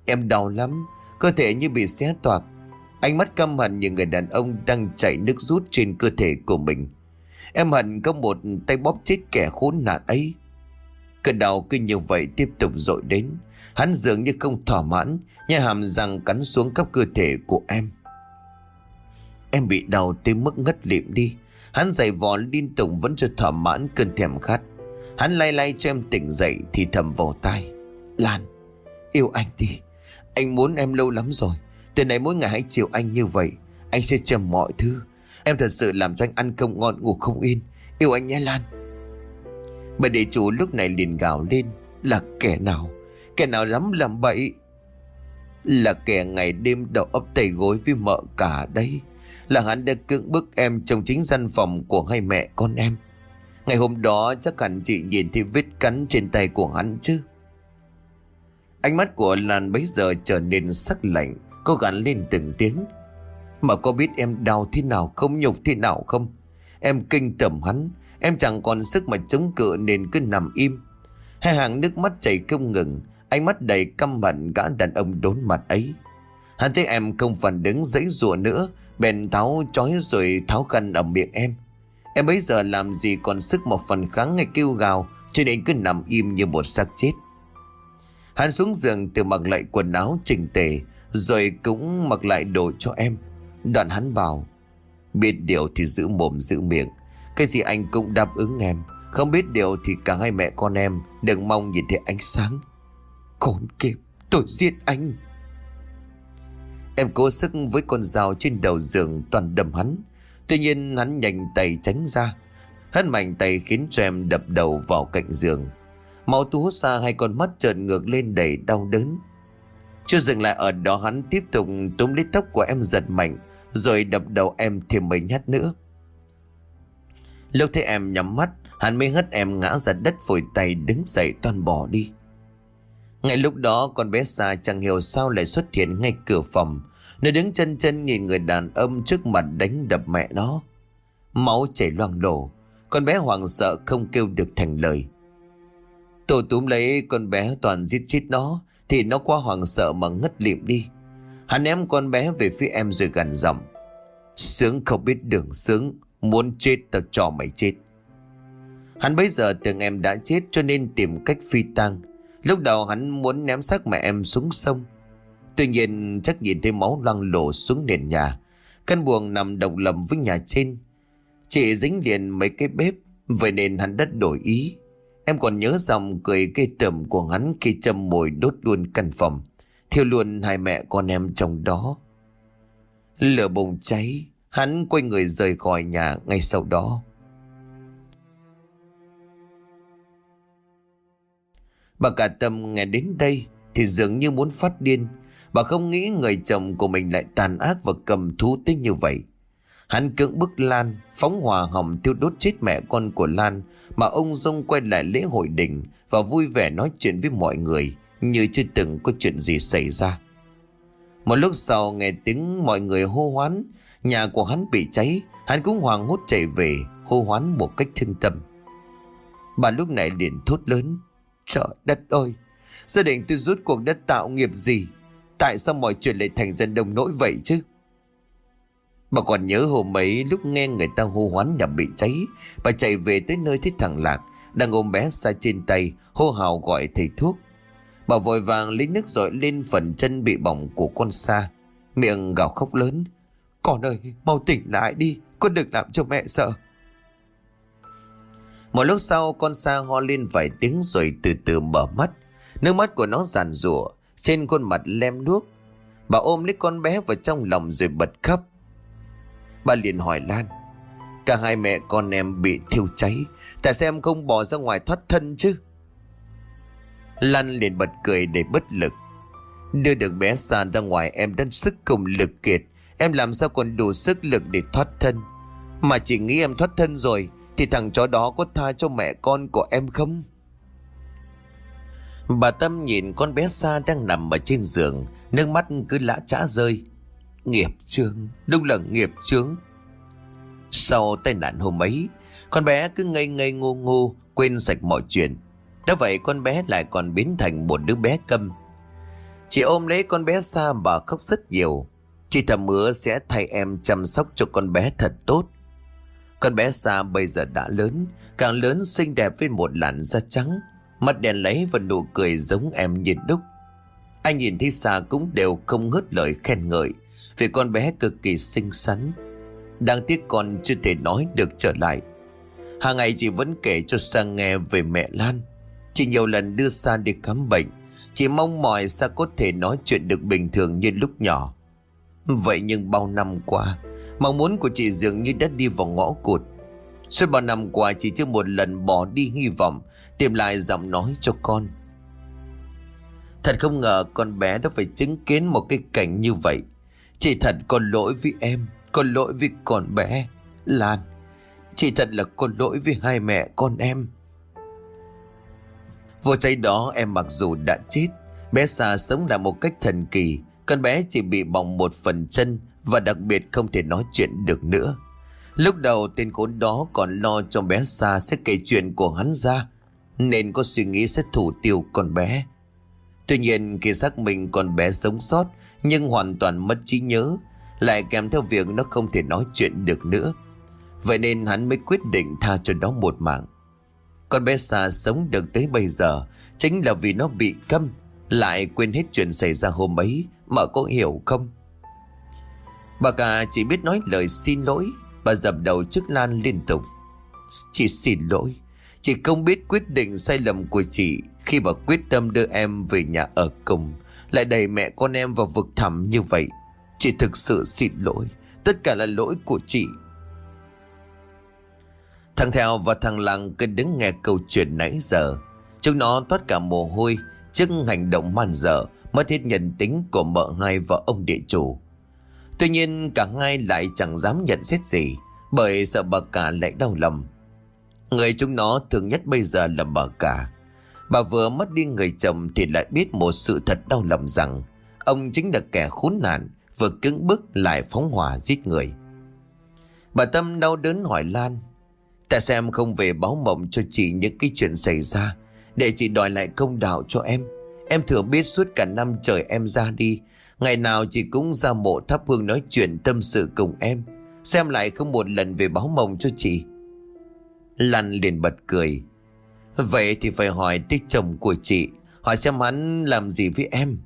Em đau lắm, cơ thể như bị xé toạc. Ánh mắt căm hận như người đàn ông đang chảy nước rút trên cơ thể của mình. Em hận có một tay bóp chết kẻ khốn nạn ấy. Cơn đau cứ như vậy tiếp tục dội đến. Hắn dường như không thỏa mãn, nhai hàm răng cắn xuống khắp cơ thể của em. Em bị đau tới mức ngất lịm đi. Hắn giày vò liên tục vẫn chưa thỏa mãn cơn thèm khát. Hắn lay lay cho em tỉnh dậy thì thầm vào tai: Lan, yêu anh đi. Anh muốn em lâu lắm rồi. Từ này mỗi ngày hãy chiều anh như vậy. Anh sẽ cho em mọi thứ. Em thật sự làm cho anh ăn không ngon ngủ không yên. Yêu anh nhé Lan. Bà địa chủ lúc này liền gào lên: Là kẻ nào? Kẻ nào dám làm bậy? Là kẻ ngày đêm đầu ấp tay gối với mợ cả đấy. Là hắn đã cưỡng bức em trong chính gian phòng của hai mẹ con em. Ngày hôm đó chắc hẳn chị nhìn thấy vết cắn trên tay của hắn chứ. Ánh mắt của Lan bấy giờ trở nên sắc lạnh. Cô gằn lên từng tiếng: Mà có biết em đau thế nào không, nhục thế nào không? Em kinh tởm hắn. Em chẳng còn sức mà chống cự nên cứ nằm im. Hai hàng nước mắt chảy không ngừng. Ánh mắt đầy căm hận gã đàn ông đốn mặt ấy. Hắn thấy em không phản đứng giãy giụa nữa, bèn tháo trói rồi tháo khăn ở miệng em. Em bấy giờ làm gì còn sức mà phản kháng hay kêu gào, cho nên cứ nằm im như một xác chết. Hắn xuống giường tự mặc lại quần áo chỉnh tề, rồi cũng mặc lại đồ cho em. Đoạn hắn bảo: Biết điều thì giữ mồm giữ miệng. Cái gì anh cũng đáp ứng em. Không biết điều thì cả hai mẹ con em đừng mong nhìn thấy ánh sáng. Khốn kiếp, tôi giết anh. Em cố sức với con dao trên đầu giường toàn đâm hắn. Tuy nhiên hắn nhanh tay tránh ra. Hắn mạnh tay khiến cho em đập đầu vào cạnh giường. Máu túa ra, hai con mắt trợn ngược lên đầy đau đớn. Chưa dừng lại ở đó, hắn tiếp tục túm lấy tóc của em giật mạnh, rồi đập đầu em thêm mấy nhát nữa. Lúc thấy em nhắm mắt, hắn mới hất em ngã ra đất, phủi tay đứng dậy toan bỏ đi. Ngay lúc đó con bé Sa chẳng hiểu sao lại xuất hiện ngay cửa phòng. Nó đứng chân chân nhìn người đàn ông trước mặt đánh đập mẹ nó. Máu chảy loang lổ. Con bé hoảng sợ không kêu được thành lời. Tôi túm lấy con bé toàn giết chết nó, thì nó quá hoảng sợ mà ngất lịm đi. Hắn ném con bé về phía em rồi gằn giọng: Sướng không biết đường sướng, muốn chết tao cho mày chết. Hắn bấy giờ tưởng em đã chết cho nên tìm cách phi tang. Lúc đầu hắn muốn ném xác mẹ em xuống sông. Tuy nhiên chắc nhìn thấy máu loang lổ xuống nền nhà. Căn buồng nằm độc lập với nhà trên, chỉ dính liền mấy cái bếp. Vậy nên hắn đã đổi ý. Em còn nhớ dòng cười ghê tởm của hắn khi châm mồi đốt luôn căn phòng, thiêu luôn hai mẹ con em trong đó. Lửa bùng cháy, hắn quay người rời khỏi nhà ngay sau đó. Bà cả Tâm nghe đến đây thì dường như muốn phát điên. Bà không nghĩ người chồng của mình lại tàn ác và cầm thú tới như vậy. Hắn cưỡng bức Lan, phóng hỏa hỏng tiêu đốt chết mẹ con của Lan, mà ông Dung quay lại lễ hội đình và vui vẻ nói chuyện với mọi người như chưa từng có chuyện gì xảy ra. Một lúc sau nghe tiếng mọi người hô hoán nhà của hắn bị cháy, hắn cũng hoảng hốt chạy về hô hoán một cách thương tâm. Bà lúc này liền thốt lớn: Trời đất ơi, gia đình tôi rốt cuộc đã tạo nghiệp gì? Tại sao mọi chuyện lại thành dân đông nỗi vậy chứ? Bà còn nhớ hôm ấy lúc nghe người ta hô hoán nhà bị cháy, bà chạy về tới nơi thấy thằng Lạc đang ôm bé Sa trên tay, hô hào gọi thầy thuốc. Bà vội vàng lấy nước dội lên phần chân bị bỏng của con Sa, miệng gào khóc lớn: Con ơi, mau tỉnh lại đi, con đừng làm cho mẹ sợ. Một lúc sau con Sa ho lên vài tiếng rồi từ từ mở mắt. Nước mắt của nó giàn giụa, trên khuôn mặt lem luốc. Bà ôm lấy con bé vào trong lòng rồi bật khóc. Bà liền hỏi Lan: Cả hai mẹ con em bị thiêu cháy, tại sao em không bỏ ra ngoài thoát thân chứ? Lan liền bật cười để bất lực: Đưa được bé Sa ra ngoài em đã sức cùng lực kiệt, em làm sao còn đủ sức lực để thoát thân? Mà chỉ nghĩ em thoát thân rồi thì thằng chó đó có tha cho mẹ con của em không? Bà Tâm nhìn con bé Sa đang nằm ở trên giường, nước mắt cứ lã chã rơi. Nghiệp chướng, đúng là nghiệp chướng. Sau tai nạn hôm ấy, con bé cứ ngây ngây ngô ngô, quên sạch mọi chuyện. Đã vậy con bé lại còn biến thành một đứa bé câm. Chị ôm lấy con bé Sa bà khóc rất nhiều. Chị thầm hứa sẽ thay em chăm sóc cho con bé thật tốt. Con bé Sa bây giờ đã lớn, càng lớn xinh đẹp với một làn da trắng, mắt đen láy và nụ cười giống em như đúc. Anh nhìn thấy Sa cũng đều không ngớt lời khen ngợi vì con bé cực kỳ xinh xắn. Đáng tiếc con chưa thể nói được trở lại. Hàng ngày chị vẫn kể cho Sa nghe về mẹ Lan. Chị nhiều lần đưa Sa đi khám bệnh. Chị mong mỏi Sa có thể nói chuyện được bình thường như lúc nhỏ. Vậy nhưng bao năm qua, mong muốn của chị dường như đã đi vào ngõ cụt. Suốt bao năm qua chị chưa một lần bỏ đi hy vọng tìm lại giọng nói cho con. Thật không ngờ con bé đã phải chứng kiến một cái cảnh như vậy. Chị thật có lỗi với em, có lỗi với con bé Lan. Chị thật là có lỗi với hai mẹ con em. Vụ cháy đó em mặc dù đã chết, bé Sa sống lại một cách thần kỳ. Con bé chỉ bị bỏng một phần chân và đặc biệt không thể nói chuyện được nữa. Lúc đầu tên khốn đó còn lo cho bé Sa sẽ kể chuyện của hắn ra, nên có suy nghĩ sẽ thủ tiêu con bé. Tuy nhiên khi xác minh con bé sống sót nhưng hoàn toàn mất trí nhớ, lại kèm theo việc nó không thể nói chuyện được nữa, vậy nên hắn mới quyết định tha cho nó một mạng. Con bé Sa sống được tới bây giờ chính là vì nó bị câm, lại quên hết chuyện xảy ra hôm ấy. Mà có hiểu không? Bà cả chỉ biết nói lời xin lỗi. Bà dập đầu trước Lan liên tục. Chị xin lỗi. Chị không biết quyết định sai lầm của chị khi bà quyết tâm đưa em về nhà ở cùng, lại đẩy mẹ con em vào vực thẳm như vậy. Chị thực sự xin lỗi. Tất cả là lỗi của chị. Thằng Theo và thằng Lăng cứ đứng nghe câu chuyện nãy giờ. Chúng nó toát cả mồ hôi trước hành động man dợ, mất hết nhân tính của mợ hai và ông địa chủ. Tuy nhiên cả hai lại chẳng dám nhận xét gì, bởi sợ bà cả lại đau lòng. Người chúng nó thương nhất bây giờ là bà cả. Bà vừa mất đi người chồng thì lại biết một sự thật đau lòng rằng ông chính là kẻ khốn nạn, vừa cứng bức lại phóng hỏa giết người. Bà Tâm đau đớn hỏi Lan: tại sao em không về báo mộng cho chị những cái chuyện xảy ra, để chị đòi lại công đạo cho em? Em thừa biết suốt cả năm trời em ra đi, ngày nào chị cũng ra mộ thắp hương nói chuyện tâm sự cùng em. Xem lại không một lần về báo mộng cho chị. Lan liền bật cười: vậy thì phải hỏi tới chồng của chị, hỏi xem hắn làm gì với em.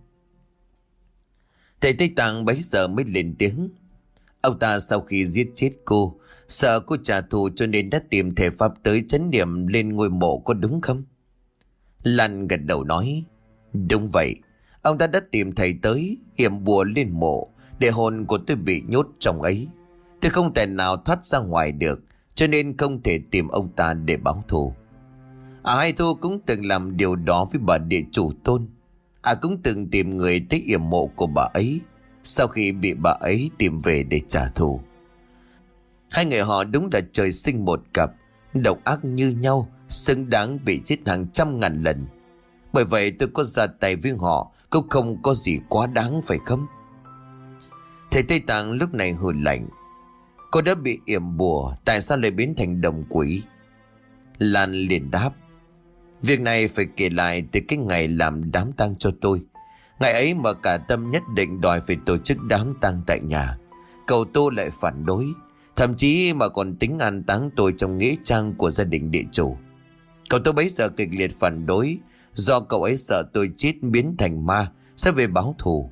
Thầy Tây Tạng bấy giờ mới lên tiếng: ông ta sau khi giết chết cô, sợ cô trả thù cho nên đã tìm thể pháp tới trấn niệm lên ngôi mộ, có đúng không? Lan gật đầu nói: đúng vậy. Ông ta đã tìm thầy tới hiểm bùa lên mộ để hồn của tôi bị nhốt trong ấy. Tôi không thể nào thoát ra ngoài được, cho nên không thể tìm ông ta để báo thù. À, Hai Thu cũng từng làm điều đó với bà địa chủ Tôn. À, cũng từng tìm người tới yểm mộ của bà ấy sau khi bị bà ấy tìm về để trả thù. Hai người họ đúng là trời sinh một cặp, độc ác như nhau, xứng đáng bị giết hàng trăm ngàn lần. Bởi vậy tôi có ra tay với họ cũng không có gì quá đáng, phải không? Thầy Tây Tạng lúc này hừ lạnh: cô đã bị yểm bùa, tại sao lại biến thành đồng quỷ? Lan liền đáp: việc này phải kể lại từ cái ngày làm đám tang cho tôi. Ngày ấy mà cả Tâm nhất định đòi phải tổ chức đám tang tại nhà, cậu Tô lại phản đối, thậm chí mà còn tính an táng tôi trong nghĩa trang của gia đình địa chủ. Cậu Tô bấy giờ kịch liệt phản đối, do cậu ấy sợ tôi chết biến thành ma sẽ về báo thù.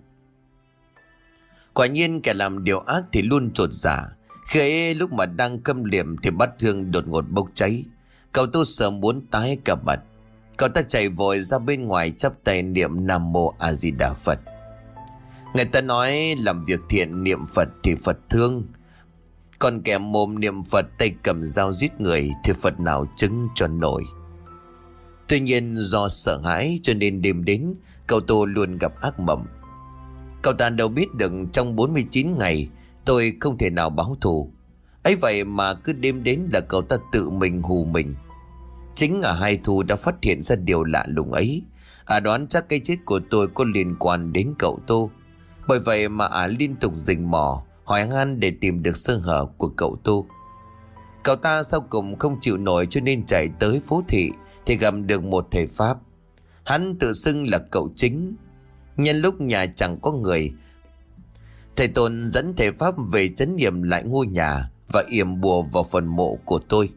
Quả nhiên kẻ làm điều ác thì luôn chột dạ. Khi ấy lúc mà đang câm liệm thì bát hương đột ngột bốc cháy. Cậu Tô sợ muốn tái cả mặt. Cậu ta chạy vội ra bên ngoài chắp tay niệm Nam Mô A Di Đà Phật. Người ta nói làm việc thiện niệm Phật thì Phật thương, còn kẻ mồm niệm Phật tay cầm dao giết người thì Phật nào chứng cho nổi. Tuy nhiên do sợ hãi cho nên đêm đến cậu Tô luôn gặp ác mộng. Cậu ta đâu biết được trong bốn mươi chín ngày tôi không thể nào báo thù. Ấy vậy mà cứ đêm đến là cậu ta tự mình hù mình. Chính ở Hai Thu đã phát hiện ra điều lạ lùng ấy. À đoán chắc cái chết của tôi có liên quan đến cậu Tô. Bởi vậy mà à liên tục rình mò hỏi han để tìm được sơ hở của cậu Tô. Cậu ta sau cùng không chịu nổi cho nên chạy tới phố thị thì gặp được một thầy Pháp. Hắn tự xưng là cậu Chính. Nhân lúc nhà chẳng có người, thầy Tôn dẫn thầy Pháp về trấn yểm lại ngôi nhà và yểm bùa vào phần mộ của tôi.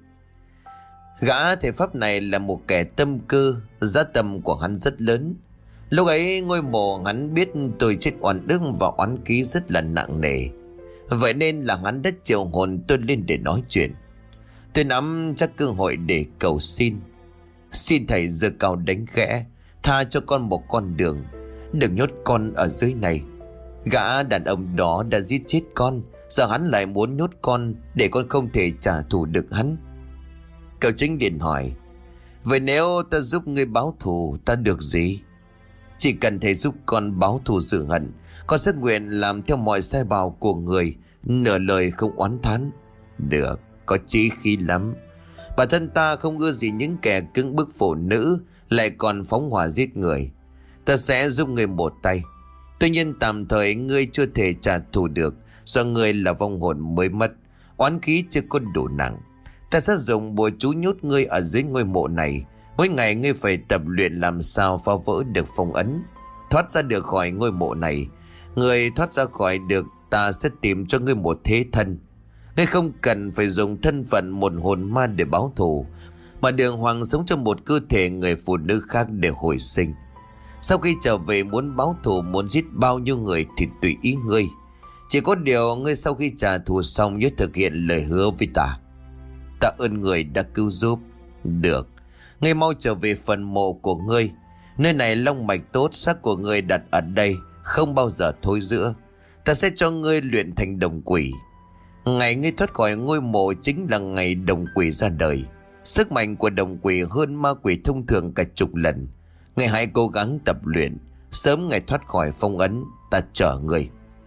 Gã thầy Pháp này là một kẻ tâm cơ, giá tâm của hắn rất lớn. Lúc ấy ngôi mộ hắn biết tôi chết oan ức và oán khí rất là nặng nề. Vậy nên là hắn đã triệu hồn tôi lên để nói chuyện. Tôi nắm chắc cơ hội để cầu xin. Xin thầy giơ cao đánh khẽ, tha cho con một con đường, đừng nhốt con ở dưới này. Gã đàn ông đó đã giết chết con, giờ hắn lại muốn nhốt con để con không thể trả thù được hắn. Cậu Chính điện hỏi: vậy nếu ta giúp ngươi báo thù, ta được gì? Chỉ cần thầy giúp con báo thù rửa hận, con sẽ nguyện làm theo mọi sai bảo của người, nửa lời không oán thán. Được, có chí khí lắm. Bản thân ta không ưa gì những kẻ cứng bức phụ nữ, lại còn phóng hỏa giết người. Ta sẽ giúp người một tay. Tuy nhiên tạm thời ngươi chưa thể trả thù được, do ngươi là vong hồn mới mất, oán khí chưa có đủ nặng. Ta sẽ dùng bùa chú nhốt ngươi ở dưới ngôi mộ này. Mỗi ngày ngươi phải tập luyện làm sao phá vỡ được phong ấn, thoát ra được khỏi ngôi mộ này. Người thoát ra khỏi được, ta sẽ tìm cho ngươi một thế thân. Ngươi không cần phải dùng thân phận một hồn ma để báo thù, mà đường hoàng sống trong một cơ thể người phụ nữ khác để hồi sinh. Sau khi trở về muốn báo thù, muốn giết bao nhiêu người thì tùy ý ngươi. Chỉ có điều ngươi sau khi trả thù xong nhớ thực hiện lời hứa với ta. Ta ơn người đã cứu giúp. Được, ngươi mau trở về phần mộ của ngươi. Nơi này long mạch tốt, xác của ngươi đặt ở đây không bao giờ thối rữa. Ta sẽ cho ngươi luyện thành đồng quỷ. Ngày ngươi thoát khỏi ngôi mộ chính là ngày đồng quỷ ra đời. Sức mạnh của đồng quỷ hơn ma quỷ thông thường cả chục lần. Ngươi hãy cố gắng tập luyện, sớm ngày thoát khỏi phong ấn, ta chở ngươi.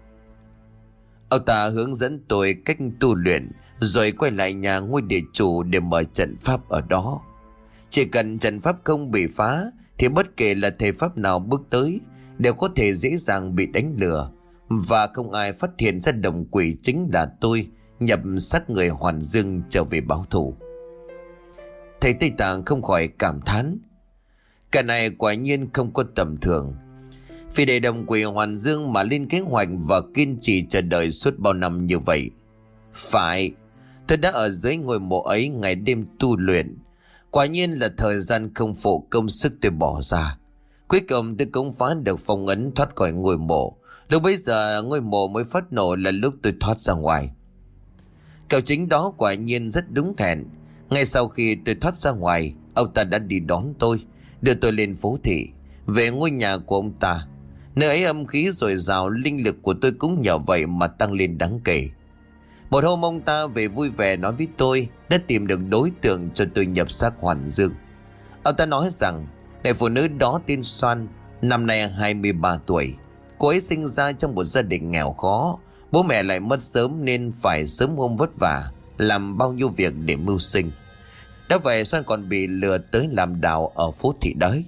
Ông ta hướng dẫn tôi cách tu luyện, rồi quay lại nhà ngôi địa chủ để mở trận pháp ở đó. Chỉ cần trận pháp không bị phá thì bất kể là thầy pháp nào bước tới đều có thể dễ dàng bị đánh lừa, và không ai phát hiện ra đồng quỷ chính là tôi nhập xác người Hoàn Dương trở về báo thù. Thầy Tây Tạng không khỏi cảm thán: cả này quả nhiên không có tầm thường. Vì để đồng quỷ Hoàn Dương mà lên kế hoạch và kiên trì chờ đợi suốt bao năm như vậy. Phải, tôi đã ở dưới ngôi mộ ấy ngày đêm tu luyện. Quả nhiên là thời gian không phụ công sức tôi bỏ ra. Cuối cùng tôi cũng phá được phong ấn, thoát khỏi ngôi mộ. Lúc bấy giờ ngôi mộ mới phát nổ là lúc tôi thoát ra ngoài. Cậu Chính đó quả nhiên rất đúng hẹn. Ngay sau khi tôi thoát ra ngoài, ông ta đã đi đón tôi, đưa tôi lên phố thị, về ngôi nhà của ông ta. Nơi ấy âm khí dồi dào, linh lực của tôi cũng nhờ vậy mà tăng lên đáng kể. Một hôm ông ta về vui vẻ nói với tôi đã tìm được đối tượng cho tôi nhập xác Hoàn Dương. Ông ta nói rằng người phụ nữ đó tên Soan, năm nay hai mươi ba tuổi. Cô ấy sinh ra trong một gia đình nghèo khó, bố mẹ lại mất sớm nên phải sớm hôm vất vả, làm bao nhiêu việc để mưu sinh. Đã vậy Soan còn bị lừa tới làm đào ở phố thị đấy.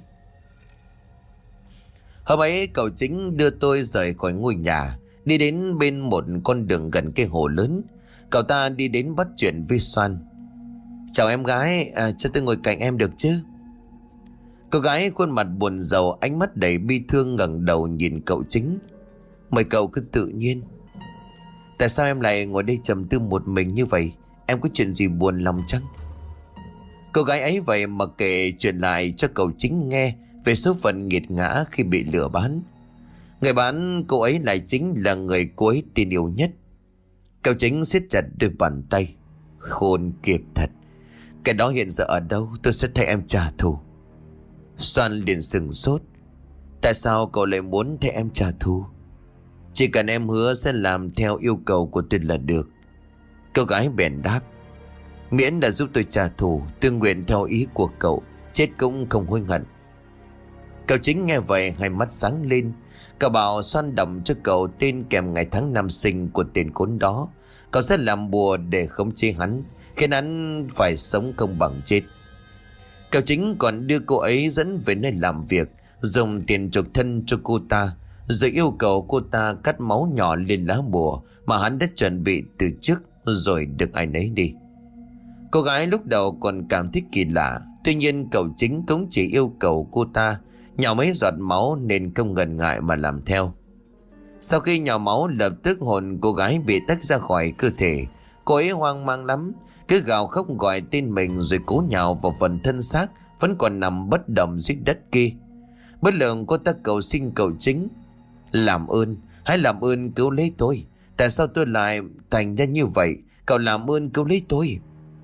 Hôm ấy cậu Chính đưa tôi rời khỏi ngôi nhà, đi đến bên một con đường gần cái hồ lớn. Cậu ta đi đến bắt chuyện với Soan: chào em gái, à, cho tôi ngồi cạnh em được chứ? Cô gái khuôn mặt buồn rầu, ánh mắt đầy bi thương ngẩng đầu nhìn cậu Chính: mời cậu cứ tự nhiên. Tại sao em lại ngồi đây trầm tư một mình như vậy? Em có chuyện gì buồn lòng chăng? Cô gái ấy vậy mà kể chuyện lại cho cậu Chính nghe về số phận nghiệt ngã khi bị lừa bán. Người bán cô ấy lại chính là người cô ấy tin yêu nhất. Cậu Chính siết chặt đôi bàn tay: khôn kiếp thật, cái đó hiện giờ ở đâu? Tôi sẽ thay em trả thù. Soan liền sừng sốt: tại sao cậu lại muốn thay em trả thù? Chỉ cần em hứa sẽ làm theo yêu cầu của tôi là được. Cô gái bèn đáp: miễn là giúp tôi trả thù, tôi nguyện theo ý của cậu, chết cũng không hối hận. Cậu Chính nghe vậy hai mắt sáng lên. Cậu bảo Soan đọc cho cậu tên kèm ngày tháng năm sinh của tên khốn đó. Cậu sẽ làm bùa để khống chế hắn, khiến hắn phải sống không bằng chết. Cậu Chính còn đưa cô ấy dẫn về nơi làm việc, dùng tiền chuộc thân cho cô ta, rồi yêu cầu cô ta cắt máu nhỏ lên lá bùa mà hắn đã chuẩn bị từ trước, rồi được ai nấy đi. Cô gái lúc đầu còn cảm thấy kỳ lạ, tuy nhiên cậu Chính cũng chỉ yêu cầu cô ta nhỏ mấy giọt máu nên không ngần ngại mà làm theo. Sau khi nhỏ máu, lập tức hồn cô gái bị tách ra khỏi cơ thể. Cô ấy hoang mang lắm, cứ gào khóc gọi tên mình rồi cố nhào vào phần thân xác vẫn còn nằm bất động dưới đất kia. Bất lượng cô ta cầu xin cậu chính: làm ơn, hãy làm ơn cứu lấy tôi. Tại sao tôi lại thành ra như vậy? Cậu làm ơn cứu lấy tôi.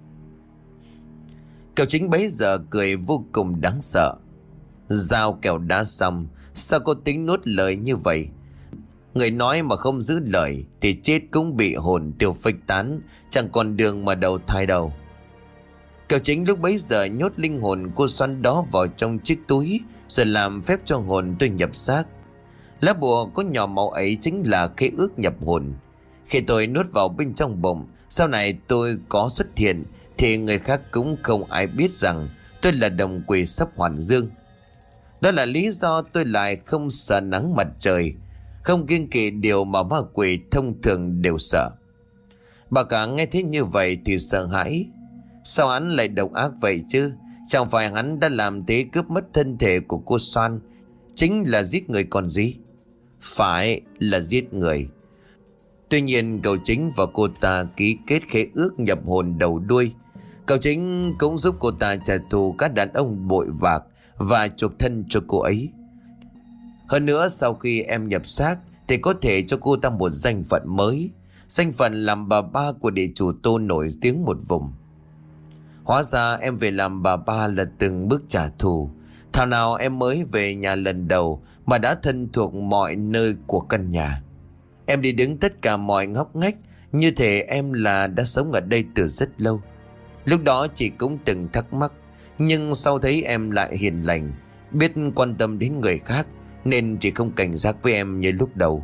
Cậu chính bấy giờ cười vô cùng đáng sợ. Dao kẹo đã xong, sao cô tính nuốt lời như vậy? Người nói mà không giữ lời thì chết cũng bị hồn tiêu phách tán, chẳng còn đường mà đầu thai đâu. Cậu chính lúc bấy giờ nhốt linh hồn cô Xoan đó vào trong chiếc túi, rồi làm phép cho hồn tôi nhập xác. Lá bùa có nhỏ máu ấy chính là khế ước nhập hồn. Khi tôi nuốt vào bên trong bụng, sau này tôi có xuất hiện thì người khác cũng không ai biết rằng tôi là đồng quỷ sắp hoàn dương. Đó là lý do tôi lại không sợ nắng mặt trời, không kiêng kỵ điều mà ma quỷ thông thường đều sợ. Bà cả nghe thấy như vậy thì sợ hãi. Sao hắn lại độc ác vậy chứ? Chẳng phải hắn đã làm thế cướp mất thân thể của cô Xoan, chính là giết người còn gì? Phải là giết người. Tuy nhiên cậu chính và cô ta ký kết khế ước nhập hồn đầu đuôi. Cậu chính cũng giúp cô ta trả thù các đàn ông bội bạc và chuộc thân cho cô ấy. Hơn nữa, sau khi em nhập xác thì có thể cho cô ta một danh phận mới, danh phận làm bà ba của địa chủ Tô nổi tiếng một vùng. Hóa ra em về làm bà ba là từng bước trả thù. Thảo nào em mới về nhà lần đầu mà đã thân thuộc mọi nơi của căn nhà. Em đi đứng tất cả mọi ngóc ngách, như thể em là đã sống ở đây từ rất lâu. Lúc đó chị cũng từng thắc mắc, nhưng sau thấy em lại hiền lành, biết quan tâm đến người khác, nên chị không cảnh giác với em như lúc đầu.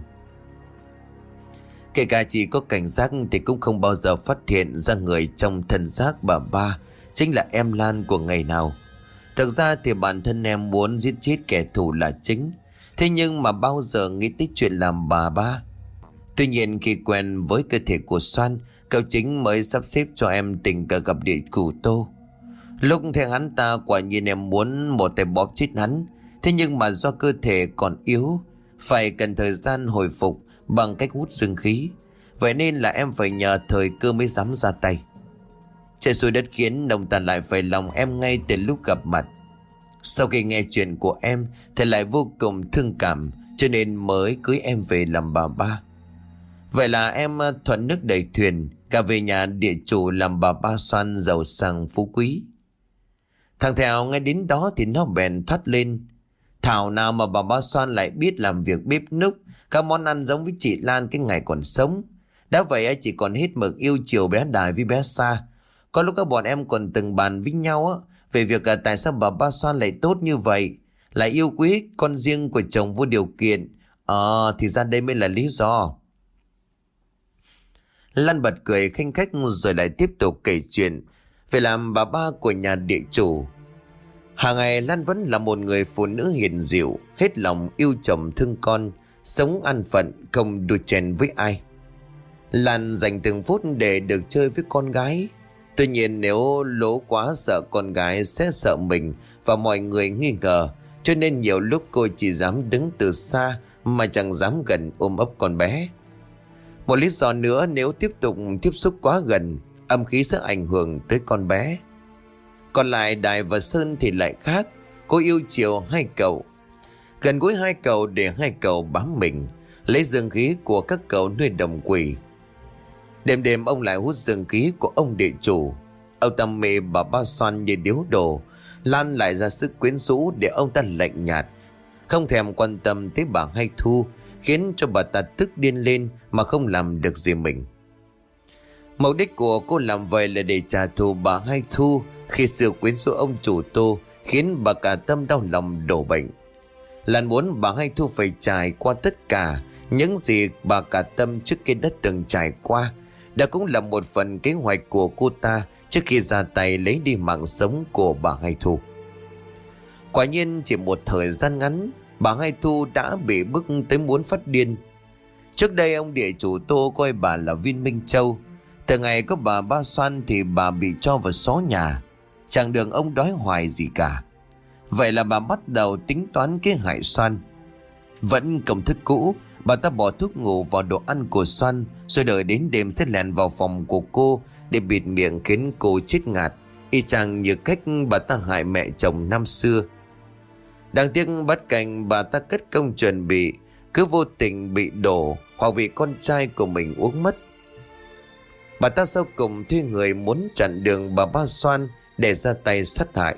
Kể cả chị có cảnh giác thì cũng không bao giờ phát hiện ra người trong thân xác bà ba chính là em Lan của ngày nào. Thực ra thì bản thân em muốn giết chết kẻ thù là chính, thế nhưng mà bao giờ nghĩ tới chuyện làm bà ba. Tuy nhiên khi quen với cơ thể của Xoan, cậu chính mới sắp xếp cho em tình cờ gặp địa chủ Tô. Lúc theo hắn ta quả nhiên em muốn một tay bóp chết hắn, thế nhưng mà do cơ thể còn yếu, phải cần thời gian hồi phục bằng cách hút dương khí. Vậy nên là em phải nhờ thời cơ mới dám ra tay. Trời xui đất khiến ông ta lại phải lòng em ngay từ lúc gặp mặt. Sau khi nghe chuyện của em thì lại vô cùng thương cảm, cho nên mới cưới em về làm bà ba. Vậy là em thuận nước đẩy thuyền, cả về nhà địa chủ làm bà ba Xoan giàu sang phú quý. Thằng Thảo nghe đến đó thì nó bèn thoát lên: thảo nào mà bà ba Xoan lại biết làm việc bếp núc, các món ăn giống với chị Lan cái ngày còn sống. Đã vậy ấy, chỉ còn hết mực yêu chiều bé Đài với bé Sa. Có lúc các bọn em còn từng bàn với nhau á về việc à, tại sao bà ba Xoan lại tốt như vậy, lại yêu quý con riêng của chồng vô điều kiện. Ờ thì ra đây mới là lý do. Lan bật cười khanh khách rồi lại tiếp tục kể chuyện về làm bà ba của nhà địa chủ. Hàng ngày Lan vẫn là một người phụ nữ hiền dịu, hết lòng yêu chồng thương con, sống an phận, không đua chen với ai. Lan dành từng phút để được chơi với con gái. Tuy nhiên nếu lố quá sợ con gái sẽ sợ mình và mọi người nghi ngờ, cho nên nhiều lúc cô chỉ dám đứng từ xa mà chẳng dám gần ôm ấp con bé. Một lý do nữa, nếu tiếp tục tiếp xúc quá gần, âm khí sẽ ảnh hưởng tới con bé. Còn lại Đài và Sơn thì lại khác. Cô yêu chiều hai cậu, gần gũi hai cậu để hai cậu bám mình, lấy dương khí của các cậu nuôi đồng quỷ. Đêm đêm ông lại hút dương khí của ông địa chủ. Ông ta mê bà ba Xoan như điếu đồ. Lan lại ra sức quyến rũ để ông ta lạnh nhạt, không thèm quan tâm tới bà Hai Thu, khiến cho bà ta tức điên lên mà không làm được gì mình. Mục đích của cô làm vậy là để trả thù bà Hai Thu khi xưa quyến rũ ông chủ Tô, khiến bà cả tâm đau lòng đổ bệnh. Lan muốn bà Hai Thu phải trải qua tất cả những gì bà cả tâm trước kia đã từng trải qua. Đó cũng là một phần kế hoạch của cô ta trước khi ra tay lấy đi mạng sống của bà Hai Thu. Quả nhiên chỉ một thời gian ngắn, bà Hai Thu đã bị bức tới muốn phát điên. Trước đây ông địa chủ Tô coi bà là viên Minh Châu. Từ ngày có bà ba Xoan thì bà bị cho vào xó nhà, chẳng được ông đói hoài gì cả. Vậy là bà bắt đầu tính toán kế hại Xoan. Vẫn công thức cũ, bà ta bỏ thuốc ngủ vào đồ ăn của Xoan, rồi đợi đến đêm sẽ lèn vào phòng của cô để bịt miệng khiến cô chết ngạt, y chang như cách bà ta hại mẹ chồng năm xưa. Đáng tiếc bất cảnh bà ta cất công chuẩn bị, cứ vô tình bị đổ hoặc bị con trai của mình uống mất. Bà ta sau cùng thuê người muốn chặn đường bà ba Xoan để ra tay sát hại.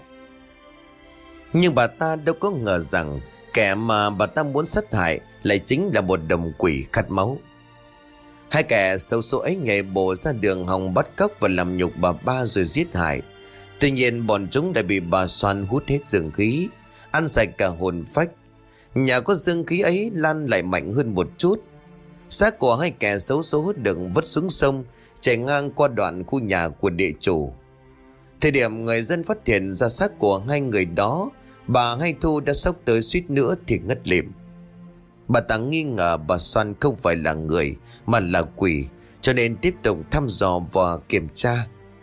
Nhưng bà ta đâu có ngờ rằng kẻ mà bà ta muốn sát hại lại chính là một đồng quỷ khát máu. Hai kẻ xấu số ấy nhảy bổ ra đường hòng bắt cóc và làm nhục bà ba rồi giết hại. Tuy nhiên bọn chúng đã bị bà Xoan hút hết dương khí, ăn sạch cả hồn phách. Nhà có dương khí ấy Lan lại mạnh hơn một chút. Xác của hai kẻ xấu số được vứt xuống sông, chảy ngang qua đoạn khu nhà của địa chủ. Thời điểm người dân phát hiện ra xác của hai người đó, bà Hai Thu đã sốc tới suýt nữa thì ngất lịm. Bà ta nghi ngờ bà Xoan không phải là người mà là quỷ, cho nên tiếp tục thăm dò và kiểm tra.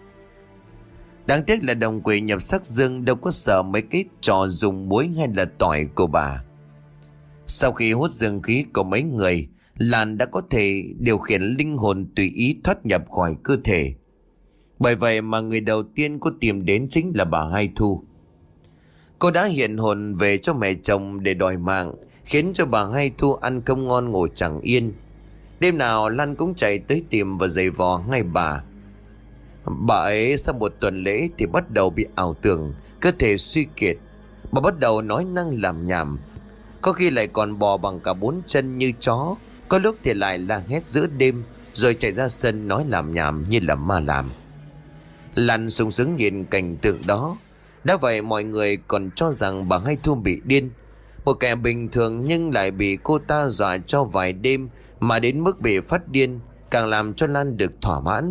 Đáng tiếc là đồng quỷ nhập xác dương đâu có sợ mấy cái trò dùng muối hay là tỏi của bà. Sau khi hút dương khí của mấy người, Lan đã có thể điều khiển linh hồn tùy ý thoát nhập khỏi cơ thể. Bởi vậy mà người đầu tiên cô tìm đến chính là bà Hai Thu. Cô đã hiện hồn về cho mẹ chồng để đòi mạng, khiến cho bà Hai Thu ăn không ngon ngủ chẳng yên. Đêm nào Lan cũng chạy tới tìm và giày vò ngay bà. Bà ấy sau một tuần lễ thì bắt đầu bị ảo tưởng, cơ thể suy kiệt. Bà bắt đầu nói năng làm nhảm, có khi lại còn bò bằng cả bốn chân như chó, có lúc thì lại la hét giữa đêm, rồi chạy ra sân nói làm nhảm như là ma làm. Lan sung sướng nhìn cảnh tượng đó. Đã vậy mọi người còn cho rằng bà Hai Thu bị điên, một kẻ bình thường nhưng lại bị cô ta dọa cho vài đêm mà đến mức bị phát điên, càng làm cho Lan được thỏa mãn.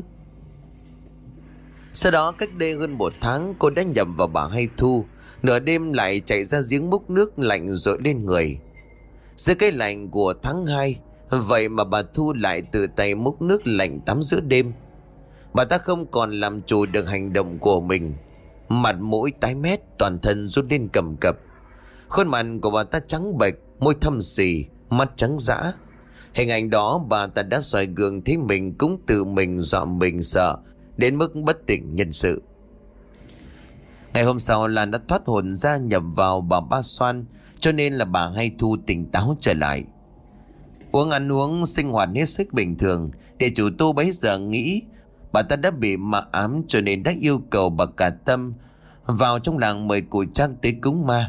Sau đó cách đây hơn một tháng, cô đã nhầm vào bà Hai Thu, nửa đêm lại chạy ra giếng múc nước lạnh rội lên người. Dưới cái lạnh của tháng hai, vậy mà bà Thu lại tự tay múc nước lạnh tắm giữa đêm. Bà ta không còn làm chủ được hành động của mình, mặt mũi tái mét, toàn thân rút lên cầm cập. Khuôn mặt của bà ta trắng bệch, môi thâm xì, mắt trắng dã. Hình ảnh đó bà ta đã soi gương thấy mình cũng tự mình dọa mình sợ đến mức bất tỉnh nhân sự. Ngày hôm sau Lan đã thoát hồn ra nhập vào bà ba Xoan, cho nên là bà Hai Thu tỉnh táo trở lại. Uống ăn uống sinh hoạt hết sức bình thường. Để chủ Tô bấy giờ nghĩ bà ta đã bị ma ám, cho nên đã yêu cầu bà Cả Tâm vào trong làng mời cụ Trác tới cúng ma.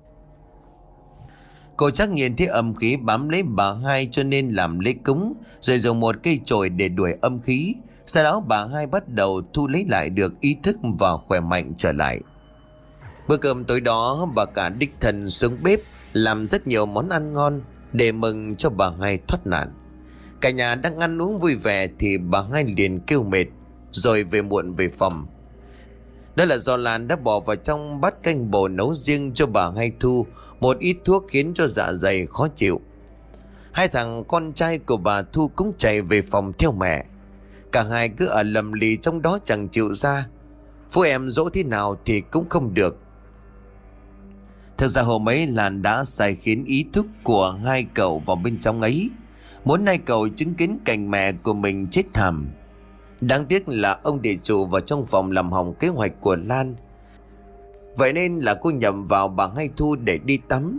Cô Trác nhìn thấy âm khí bám lấy bà Hai cho nên làm lễ cúng, rồi dùng một cây chổi để đuổi âm khí. Sau đó bà Hai bắt đầu thu lấy lại được ý thức và khỏe mạnh trở lại. Bữa cơm tối đó bà cả đích thân xuống bếp làm rất nhiều món ăn ngon để mừng cho bà Hai thoát nạn. Cả nhà đang ăn uống vui vẻ thì bà Hai liền kêu mệt rồi về muộn về phòng. Đó là do Lan đã bỏ vào trong bát canh bồ nấu riêng cho bà Hai Thu một ít thuốc khiến cho dạ dày khó chịu. Hai thằng con trai của bà Thu cũng chạy về phòng theo mẹ. Cả hai cứ ở lầm lì trong đó chẳng chịu ra. Phú em dỗ thế nào thì cũng không được. Thực ra hôm ấy Lan đã sai khiến ý thức của hai cậu vào bên trong ấy, muốn hai cậu chứng kiến cảnh mẹ của mình chết thảm. Đáng tiếc là ông địa chủ vào trong phòng làm hỏng kế hoạch của Lan. Vậy nên là cô nhầm vào bà Hai Thu để đi tắm.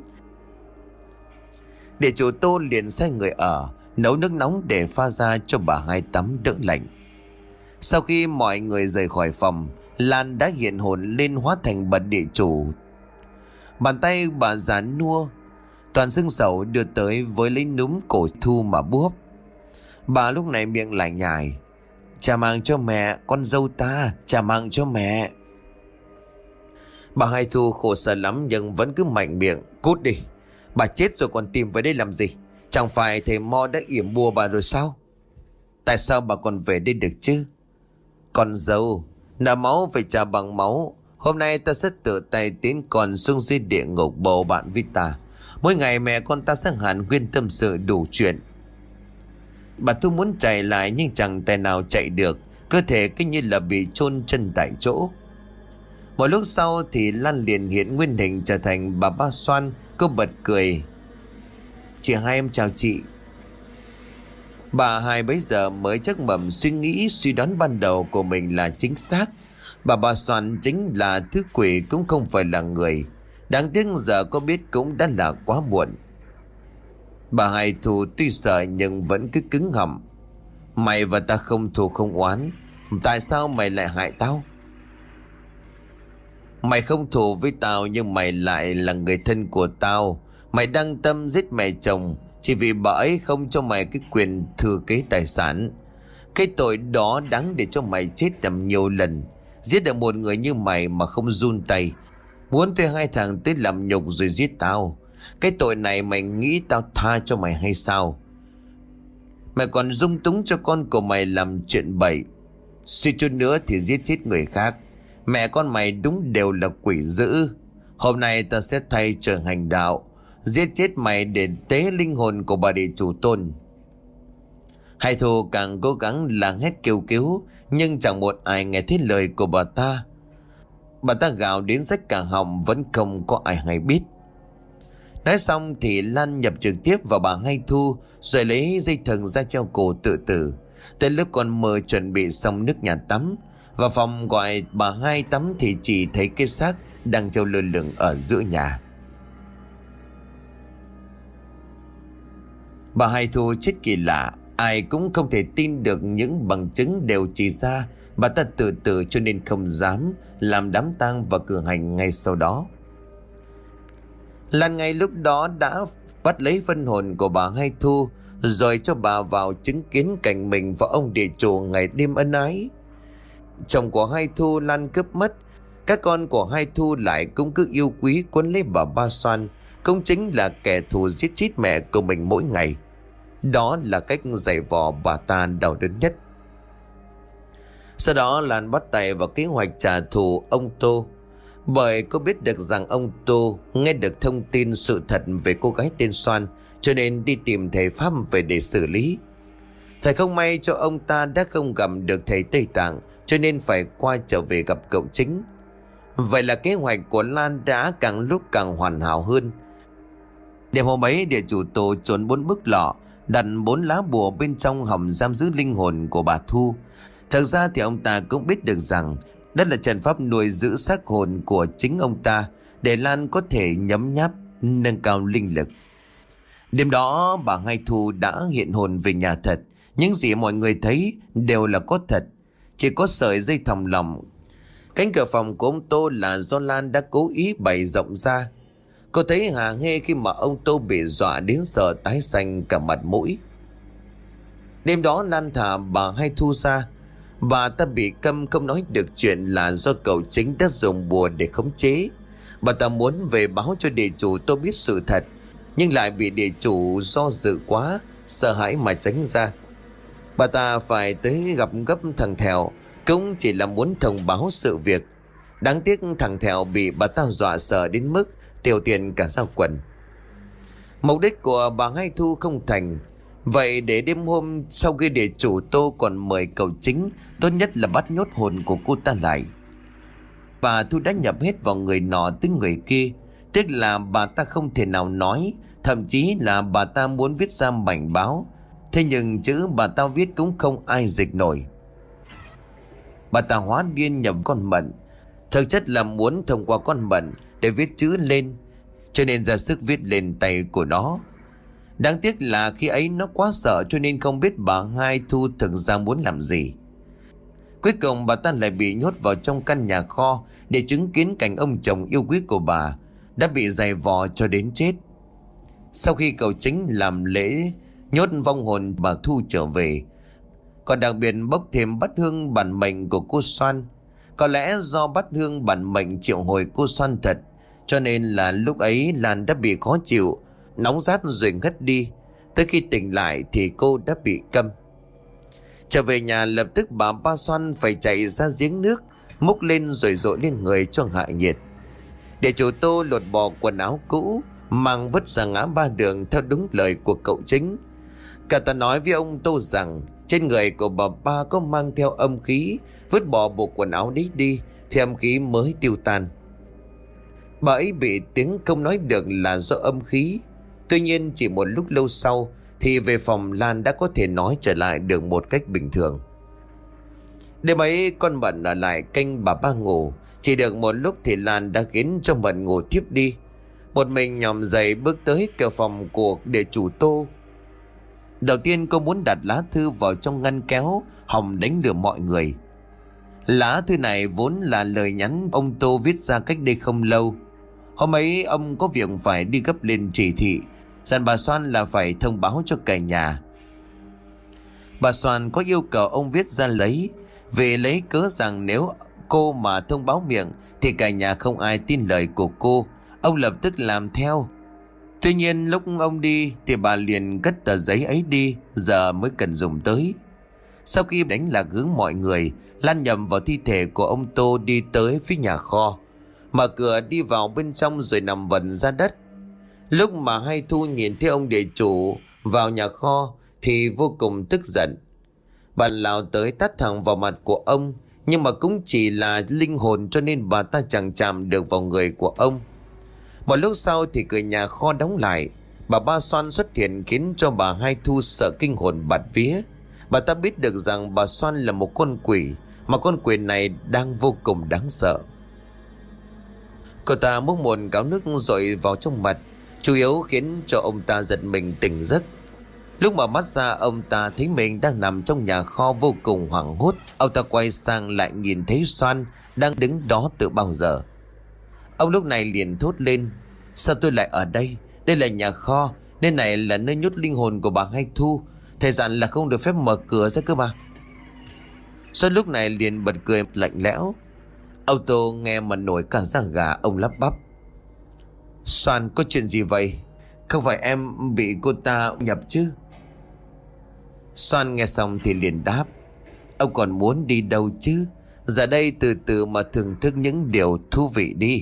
Địa chủ Tô liền sai người ở nấu nước nóng để pha ra cho bà Hai tắm đỡ lạnh. Sau khi mọi người rời khỏi phòng, Lan đã hiện hồn lên hóa thành bà địa chủ. Bàn tay bà già nua toàn xương sầu đưa tới với lấy núm cổ Thu mà bóp. Bà lúc này miệng lại nhải: "Trả mạng cho mẹ, con dâu ta, trả mạng cho mẹ." Bà Hai Thu khổ sở lắm nhưng vẫn cứ mạnh miệng: "Cút đi, bà chết rồi còn tìm về đây làm gì? Chẳng phải thầy Mo đã yểm bùa bà rồi sao? Tại sao bà còn về đây được chứ? Con dâu, nợ máu phải trả bằng máu. Hôm nay ta sẽ tự tay tiến con xuống dưới địa ngục bầu bạn với ta. Mỗi ngày mẹ con ta sẽ hàn huyên tâm sự đủ chuyện." Bà Thu muốn chạy lại nhưng chẳng tài nào chạy được, cơ thể cứ như là bị chôn chân tại chỗ. Một lúc sau thì Lan liền hiện nguyên hình trở thành bà Ba Xoan. Cô bật cười. Chị hai em chào chị. Bà hai bấy giờ mới chắc mẩm suy nghĩ suy đoán ban đầu của mình là chính xác. Bà Ba Xoan chính là thứ quỷ cũng không phải là người. Đáng tiếc giờ có biết cũng đã là quá muộn. Bà hai Thu tuy sợ nhưng vẫn cứ cứng họng. Mày và ta không thù không oán, tại sao mày lại hại tao? Mày không thù với tao nhưng mày lại là người thân của tao. Mày đăng tâm giết mẹ chồng chỉ vì bà ấy không cho mày cái quyền thừa kế tài sản. Cái tội đó đáng để cho mày chết tầm nhiều lần. Giết được một người như mày mà không run tay, muốn thuê hai thằng tới làm nhục rồi giết tao. Cái tội này mày nghĩ tao tha cho mày hay sao? Mày còn dung túng cho con của mày làm chuyện bậy, suy chút nữa thì giết chết người khác. Mẹ con mày đúng đều là quỷ dữ. Hôm nay ta sẽ thay trời hành đạo, giết chết mày để tế linh hồn của bà địa chủ Tôn. Hai Thu càng cố gắng la hét kêu cứu, nhưng chẳng một ai nghe thấy lời của bà ta. Bà ta gào đến rách cả họng vẫn không có ai hay biết. Nói xong thì Lan nhập trực tiếp vào bà Hai Thu, rồi lấy dây thừng ra treo cổ tự tử. Tới lúc con mơ chuẩn bị xong nước nhà tắm, vào phòng gọi bà Hai tắm thì chỉ thấy cái xác đang treo lơ lửng ở giữa nhà. Bà Hai Thu chết kỳ lạ, ai cũng không thể tin được những bằng chứng đều chỉ ra bà ta tự tử, cho nên không dám làm đám tang và cử hành ngay sau đó. Lan ngay lúc đó đã bắt lấy phân hồn của bà Hai Thu, rồi cho bà vào chứng kiến cảnh mình và ông địa chủ ngày đêm ân ái. Chồng của Hai Thu Lan cướp mất, các con của Hai Thu lại cũng cứ yêu quý quấn lấy bà Ba Xoan, cũng chính là kẻ thù giết chết mẹ của mình mỗi ngày. Đó là cách giày vò bà ta đau đớn nhất. Sau đó Lan bắt tay vào kế hoạch trả thù ông Tô, bởi cô biết được rằng ông Tô nghe được thông tin sự thật về cô gái tên Xoan, cho nên đi tìm thầy Pháp về để xử lý. Thầy không may cho ông ta đã không gặp được thầy Tây Tạng, cho nên phải qua trở về gặp cậu chính. Vậy là kế hoạch của Lan đã càng lúc càng hoàn hảo hơn. Đêm hôm ấy, địa chủ Tô trốn bốn bức lọ, đặt bốn lá bùa bên trong hòm giam giữ linh hồn của bà Thu. Thật ra thì ông ta cũng biết được rằng đó là trận pháp nuôi giữ xác hồn của chính ông ta, để Lan có thể nhấm nháp nâng cao linh lực. Đêm đó bà Hai Thu đã hiện hồn về nhà thật. Những gì mọi người thấy đều là có thật, chỉ có sợi dây thòng lọng. Cánh cửa phòng của ông Tô là do Lan đã cố ý bày rộng ra. Cô thấy hả hê khi mà ông Tô bị dọa đến sợ tái xanh cả mặt mũi. Đêm đó Lan thả bà Hai Thu ra. Bà ta bị câm không nói được chuyện là do cậu chính đã dùng bùa để khống chế. Bà ta muốn về báo cho địa chủ Tô biết sự thật, nhưng lại bị địa chủ do dự quá, sợ hãi mà tránh ra. Bà ta phải tới gặp gấp thằng Thèo, cũng chỉ là muốn thông báo sự việc. Đáng tiếc thằng Thèo bị bà ta dọa sợ đến mức tiêu tiền cả giao quần. Mục đích của bà Hai Thu không thành. Vậy để đêm hôm sau khi địa chủ Tô còn mời cậu chính, tốt nhất là bắt nhốt hồn của cô ta lại. Bà Thu đã nhập hết vào người nọ tới người kia. Tiếc là bà ta không thể nào nói, thậm chí là bà ta muốn viết ra mảnh báo, thế nhưng chữ bà ta viết cũng không ai dịch nổi. Bà ta hóa điên nhập con Mận, thực chất là muốn thông qua con Mận để viết chữ lên, cho nên ra sức viết lên tay của nó. Đáng tiếc là khi ấy nó quá sợ, cho nên không biết bà Hai Thu thực ra muốn làm gì. Cuối cùng bà ta lại bị nhốt vào trong căn nhà kho để chứng kiến cảnh ông chồng yêu quý của bà đã bị giày vò cho đến chết. Sau khi cậu chính làm lễ nhốt vong hồn bà Thu trở về, còn đặc biệt bốc thêm bát hương bản mệnh của cô Xoan. Có lẽ do bát hương bản mệnh triệu hồi cô Xoan thật, cho nên là lúc ấy Lan đã bị khó chịu, nóng rát rồi ngất đi. Tới khi tỉnh lại thì cô đã bị câm. Trở về nhà lập tức bà Ba Xoan phải chạy ra giếng nước, múc lên rồi dội lên người cho hạ nhiệt. Địa chủ Tô lột bỏ quần áo cũ, mang vứt ra ngã ba đường theo đúng lời của cậu chính. Cả ta nói với ông Tô rằng trên người của bà Ba có mang theo âm khí, vứt bỏ bộ quần áo đấy đi, thì âm khí mới tiêu tan. Bà ấy bị tiếng không nói được là do âm khí. Tuy nhiên chỉ một lúc lâu sau thì về phòng Lan đã có thể nói trở lại được một cách bình thường. Đêm ấy con Mận ở lại canh bà ba ngủ. Chỉ được một lúc thì Lan đã khiến cho Mận ngủ thiếp đi. Một mình nhòm dậy bước tới cửa phòng của địa chủ Tô. Đầu tiên cô muốn đặt lá thư vào trong ngăn kéo, hòng đánh lừa mọi người. Lá thư này vốn là lời nhắn ông Tô viết ra cách đây không lâu. Hôm ấy ông có việc phải đi gấp lên chỉ thị, dặn bà Soan là phải thông báo cho cả nhà. Bà Soan có yêu cầu ông viết ra lấy, vì lấy cớ rằng nếu cô mà thông báo miệng thì cả nhà không ai tin lời của cô. Ông lập tức làm theo. Tuy nhiên lúc ông đi thì bà liền cất tờ giấy ấy đi, giờ mới cần dùng tới. Sau khi đánh lạc hướng mọi người, Lan nhầm vào thi thể của ông Tô đi tới phía nhà kho, mở cửa đi vào bên trong rồi nằm vần ra đất. Lúc mà Hai Thu nhìn thấy ông địa chủ vào nhà kho thì vô cùng tức giận. Bà lao tới tát thẳng vào mặt của ông, nhưng mà cũng chỉ là linh hồn cho nên bà ta chẳng chạm được vào người của ông. Một lúc sau thì cửa nhà kho đóng lại. Bà Ba Soan xuất hiện khiến cho bà Hai Thu sợ kinh hồn bạt vía. Bà ta biết được rằng bà Soan là một con quỷ, mà con quỷ này đang vô cùng đáng sợ. Cô ta múc một gáo nước dội vào trong mặt, chủ yếu khiến cho ông ta giật mình tỉnh giấc. Lúc mở mắt ra, ông ta thấy mình đang nằm trong nhà kho vô cùng hoảng hốt. Ông ta quay sang lại nhìn thấy Soan đang đứng đó từ bao giờ. Ông lúc này liền thốt lên: sao tôi lại ở đây? Đây là nhà kho, nên này là nơi nhốt linh hồn của bà Hai Thu. Thầy dặn là không được phép mở cửa ra cơ mà. Soan lúc này liền bật cười lạnh lẽo. Ông Tô nghe mà nổi cả da gà, ông lắp bắp: Soan, có chuyện gì vậy? Không phải em bị cô ta nhập chứ? Soan nghe xong thì liền đáp: ông còn muốn đi đâu chứ? Giờ đây từ từ mà thưởng thức những điều thú vị đi.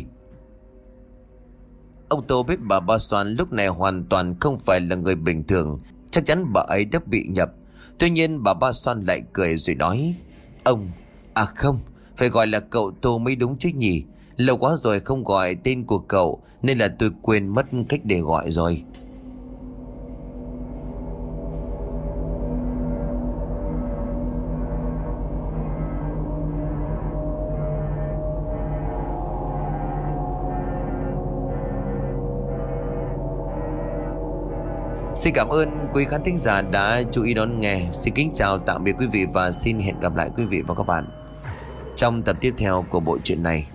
Ông Tô biết bà Ba Soan lúc này hoàn toàn không phải là người bình thường, chắc chắn bà ấy đã bị nhập. Tuy nhiên bà Ba Soan lại cười rồi nói: ông, à không, phải gọi là cậu Tô mới đúng chứ nhỉ? Lâu quá rồi không gọi tên của cậu nên là tôi quên mất cách để gọi rồi. Xin cảm ơn quý khán thính giả đã chú ý đón nghe. Xin kính chào tạm biệt quý vị và xin hẹn gặp lại quý vị và các bạn trong tập tiếp theo của bộ truyện này.